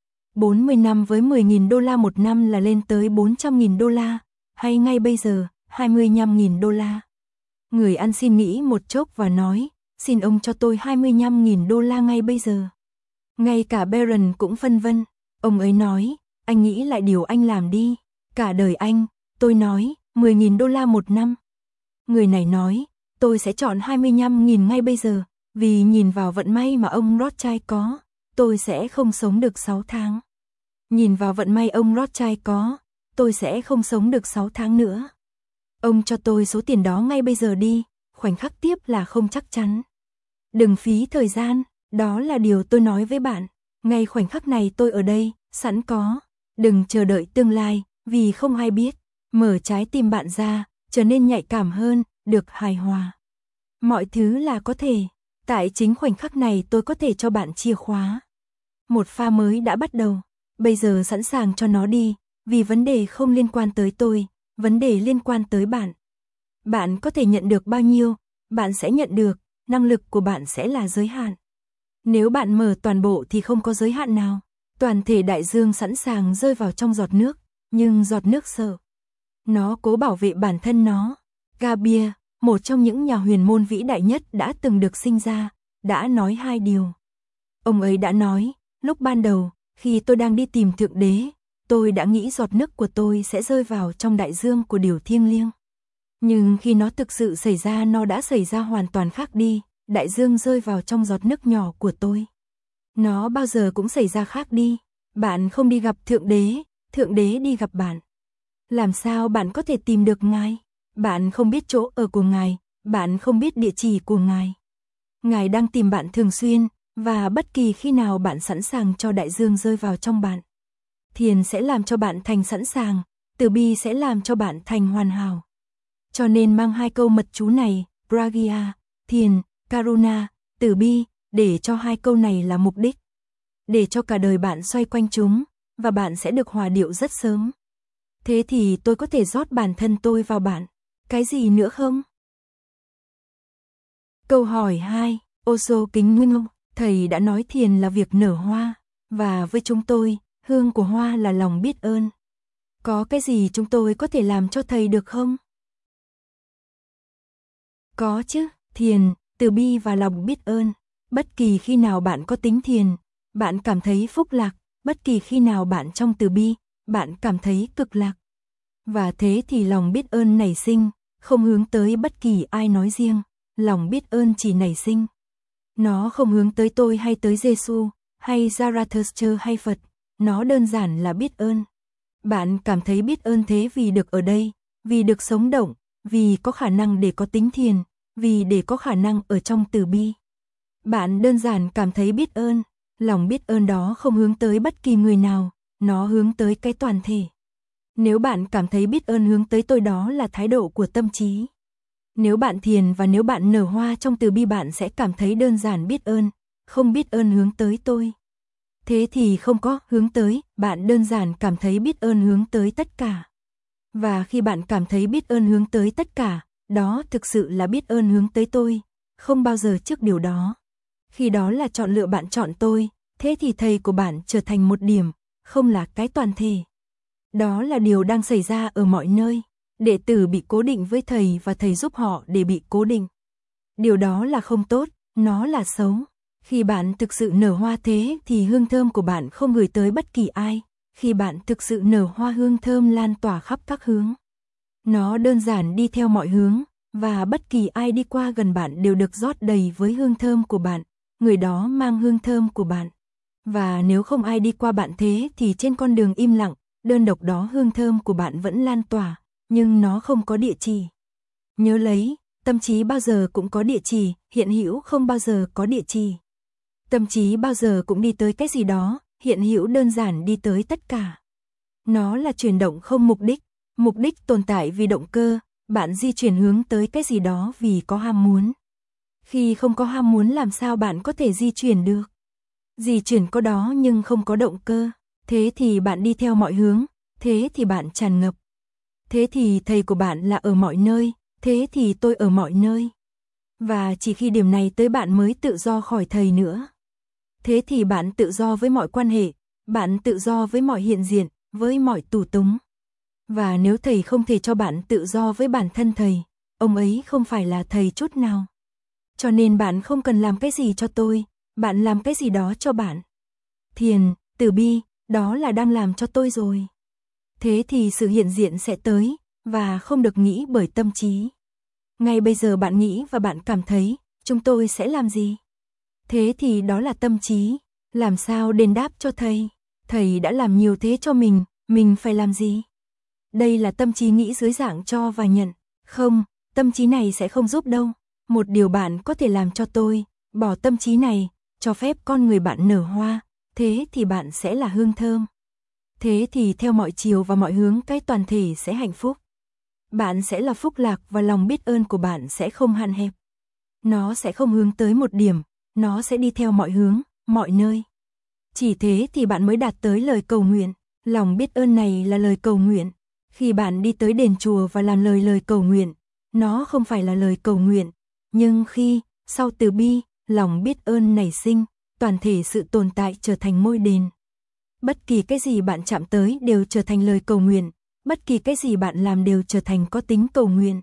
Speaker 1: bốn mươi năm với mười nghìn đô la một năm là lên tới bốn trăm nghìn đô la, hay ngay bây giờ, hai mươi lăm nghìn đô la. Người ăn xin nghĩ một chốc và nói, xin ông cho tôi hai mươi lăm nghìn đô la ngay bây giờ. Ngay cả Baron cũng phân vân, ông ấy nói, anh nghĩ lại điều anh làm đi, cả đời anh, tôi nói, mười nghìn đô la một năm. Người này nói, tôi sẽ chọn hai mươi lăm nghìn ngay bây giờ, vì nhìn vào vận may mà ông Rothschild có, tôi sẽ không sống được sáu tháng. Nhìn vào vận may ông Rothschild có, tôi sẽ không sống được sáu tháng nữa. Ông cho tôi số tiền đó ngay bây giờ đi, khoảnh khắc tiếp là không chắc chắn. Đừng phí thời gian, đó là điều tôi nói với bạn. Ngay khoảnh khắc này tôi ở đây, sẵn có. Đừng chờ đợi tương lai, vì không ai biết. Mở trái tim bạn ra, trở nên nhạy cảm hơn, được hài hòa. Mọi thứ là có thể. Tại chính khoảnh khắc này tôi có thể cho bạn chìa khóa. Một pha mới đã bắt đầu. Bây giờ sẵn sàng cho nó đi, vì vấn đề không liên quan tới tôi, vấn đề liên quan tới bạn. Bạn có thể nhận được bao nhiêu, bạn sẽ nhận được, năng lực của bạn sẽ là giới hạn. Nếu bạn mở toàn bộ thì không có giới hạn nào. Toàn thể đại dương sẵn sàng rơi vào trong giọt nước, nhưng giọt nước sợ. Nó cố bảo vệ bản thân nó. Gabriel, một trong những nhà huyền môn vĩ đại nhất đã từng được sinh ra, đã nói hai điều. Ông ấy đã nói, lúc ban đầu, khi tôi đang đi tìm Thượng Đế, tôi đã nghĩ giọt nước của tôi sẽ rơi vào trong đại dương của điều thiêng liêng. Nhưng khi nó thực sự xảy ra nó đã xảy ra hoàn toàn khác đi, đại dương rơi vào trong giọt nước nhỏ của tôi. Nó bao giờ cũng xảy ra khác đi, bạn không đi gặp Thượng Đế, Thượng Đế đi gặp bạn. Làm sao bạn có thể tìm được Ngài? Bạn không biết chỗ ở của Ngài, bạn không biết địa chỉ của Ngài. Ngài đang tìm bạn thường xuyên, và bất kỳ khi nào bạn sẵn sàng cho đại dương rơi vào trong bạn. Thiền sẽ làm cho bạn thành sẵn sàng, từ bi sẽ làm cho bạn thành hoàn hảo. Cho nên mang hai câu mật chú này, Pragya, thiền, Karuna, từ bi, để cho hai câu này là mục đích. Để cho cả đời bạn xoay quanh chúng, và bạn sẽ được hòa điệu rất sớm. Thế thì tôi có thể rót bản thân tôi vào bạn. Cái gì nữa không? Câu hỏi hai, Osho kính nguyên ông, thầy đã nói thiền là việc nở hoa, và với chúng tôi, hương của hoa là lòng biết ơn. Có cái gì chúng tôi có thể làm cho thầy được không? Có chứ, thiền, từ bi và lòng biết ơn. Bất kỳ khi nào bạn có tính thiền, bạn cảm thấy phúc lạc, bất kỳ khi nào bạn trong từ bi, bạn cảm thấy cực lạc. Và thế thì lòng biết ơn nảy sinh, không hướng tới bất kỳ ai nói riêng, lòng biết ơn chỉ nảy sinh. Nó không hướng tới tôi hay tới Giêsu, hay Zarathustra hay Phật, nó đơn giản là biết ơn. Bạn cảm thấy biết ơn thế vì được ở đây, vì được sống động, vì có khả năng để có tính thiền, vì để có khả năng ở trong từ bi. Bạn đơn giản cảm thấy biết ơn, lòng biết ơn đó không hướng tới bất kỳ người nào, nó hướng tới cái toàn thể. Nếu bạn cảm thấy biết ơn hướng tới tôi, đó là thái độ của tâm trí. Nếu bạn thiền và nếu bạn nở hoa trong từ bi, bạn sẽ cảm thấy đơn giản biết ơn, không biết ơn hướng tới tôi. Thế thì không có hướng tới, bạn đơn giản cảm thấy biết ơn hướng tới tất cả. Và khi bạn cảm thấy biết ơn hướng tới tất cả, đó thực sự là biết ơn hướng tới tôi, không bao giờ trước điều đó. Khi đó là chọn lựa, bạn chọn tôi, thế thì thầy của bạn trở thành một điểm, không là cái toàn thể. Đó là điều đang xảy ra ở mọi nơi. Đệ tử bị cố định với thầy và thầy giúp họ để bị cố định. Điều đó là không tốt, nó là xấu. Khi bạn thực sự nở hoa thế thì hương thơm của bạn không gửi tới bất kỳ ai. Khi bạn thực sự nở hoa, hương thơm lan tỏa khắp các hướng. Nó đơn giản đi theo mọi hướng, và bất kỳ ai đi qua gần bạn đều được rót đầy với hương thơm của bạn. Người đó mang hương thơm của bạn. Và nếu không ai đi qua bạn thế thì trên con đường im lặng, đơn độc đó hương thơm của bạn vẫn lan tỏa, nhưng nó không có địa chỉ. Nhớ lấy, tâm trí bao giờ cũng có địa chỉ, hiện hữu không bao giờ có địa chỉ. Tâm trí bao giờ cũng đi tới cái gì đó, hiện hữu đơn giản đi tới tất cả. Nó là chuyển động không mục đích, mục đích tồn tại vì động cơ, bạn di chuyển hướng tới cái gì đó vì có ham muốn. Khi không có ham muốn làm sao bạn có thể di chuyển được? Di chuyển có đó nhưng không có động cơ, thế thì bạn đi theo mọi hướng, thế thì bạn tràn ngập. Thế thì thầy của bạn là ở mọi nơi, thế thì tôi ở mọi nơi. Và chỉ khi điểm này tới bạn mới tự do khỏi thầy nữa. Thế thì bạn tự do với mọi quan hệ, bạn tự do với mọi hiện diện, với mọi tù túng. Và nếu thầy không thể cho bạn tự do với bản thân thầy, ông ấy không phải là thầy chút nào. Cho nên bạn không cần làm cái gì cho tôi, bạn làm cái gì đó cho bạn. Thiền, từ bi, đó là đang làm cho tôi rồi. Thế thì sự hiện diện sẽ tới, và không được nghĩ bởi tâm trí. Ngay bây giờ bạn nghĩ và bạn cảm thấy, chúng tôi sẽ làm gì? Thế thì đó là tâm trí, làm sao đền đáp cho thầy? Thầy đã làm nhiều thế cho mình, mình phải làm gì? Đây là tâm trí nghĩ dưới dạng cho và nhận. Không, tâm trí này sẽ không giúp đâu. Một điều bạn có thể làm cho tôi, bỏ tâm trí này, cho phép con người bạn nở hoa, thế thì bạn sẽ là hương thơm. Thế thì theo mọi chiều và mọi hướng cái toàn thể sẽ hạnh phúc. Bạn sẽ là phúc lạc và lòng biết ơn của bạn sẽ không hạn hẹp. Nó sẽ không hướng tới một điểm, nó sẽ đi theo mọi hướng, mọi nơi. Chỉ thế thì bạn mới đạt tới lời cầu nguyện. Lòng biết ơn này là lời cầu nguyện. Khi bạn đi tới đền chùa và làm lời lời cầu nguyện, nó không phải là lời cầu nguyện. Nhưng khi, sau từ bi, lòng biết ơn nảy sinh, toàn thể sự tồn tại trở thành ngôi đền. Bất kỳ cái gì bạn chạm tới đều trở thành lời cầu nguyện, bất kỳ cái gì bạn làm đều trở thành có tính cầu nguyện.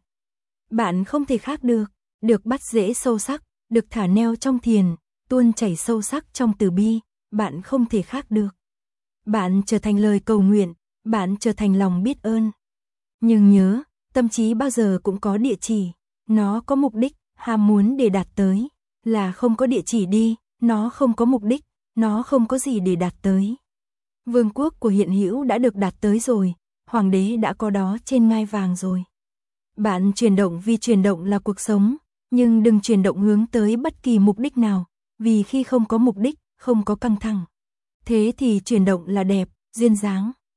Speaker 1: Bạn không thể khác được, được bắt dễ sâu sắc, được thả neo trong thiền, tuôn chảy sâu sắc trong từ bi, bạn không thể khác được. Bạn trở thành lời cầu nguyện, bạn trở thành lòng biết ơn. Nhưng nhớ, tâm trí bao giờ cũng có địa chỉ, nó có mục đích, ham muốn để đạt tới, là không có địa chỉ đi, nó không có mục đích, nó không có gì để đạt tới. Vương quốc của hiện hữu đã được đạt tới rồi, hoàng đế đã có đó trên ngai vàng rồi. Bạn chuyển động vì chuyển động là cuộc sống, nhưng đừng chuyển động hướng tới bất kỳ mục đích nào, vì khi không có mục đích, không có căng thẳng. Thế thì chuyển động là đẹp, duyên dáng.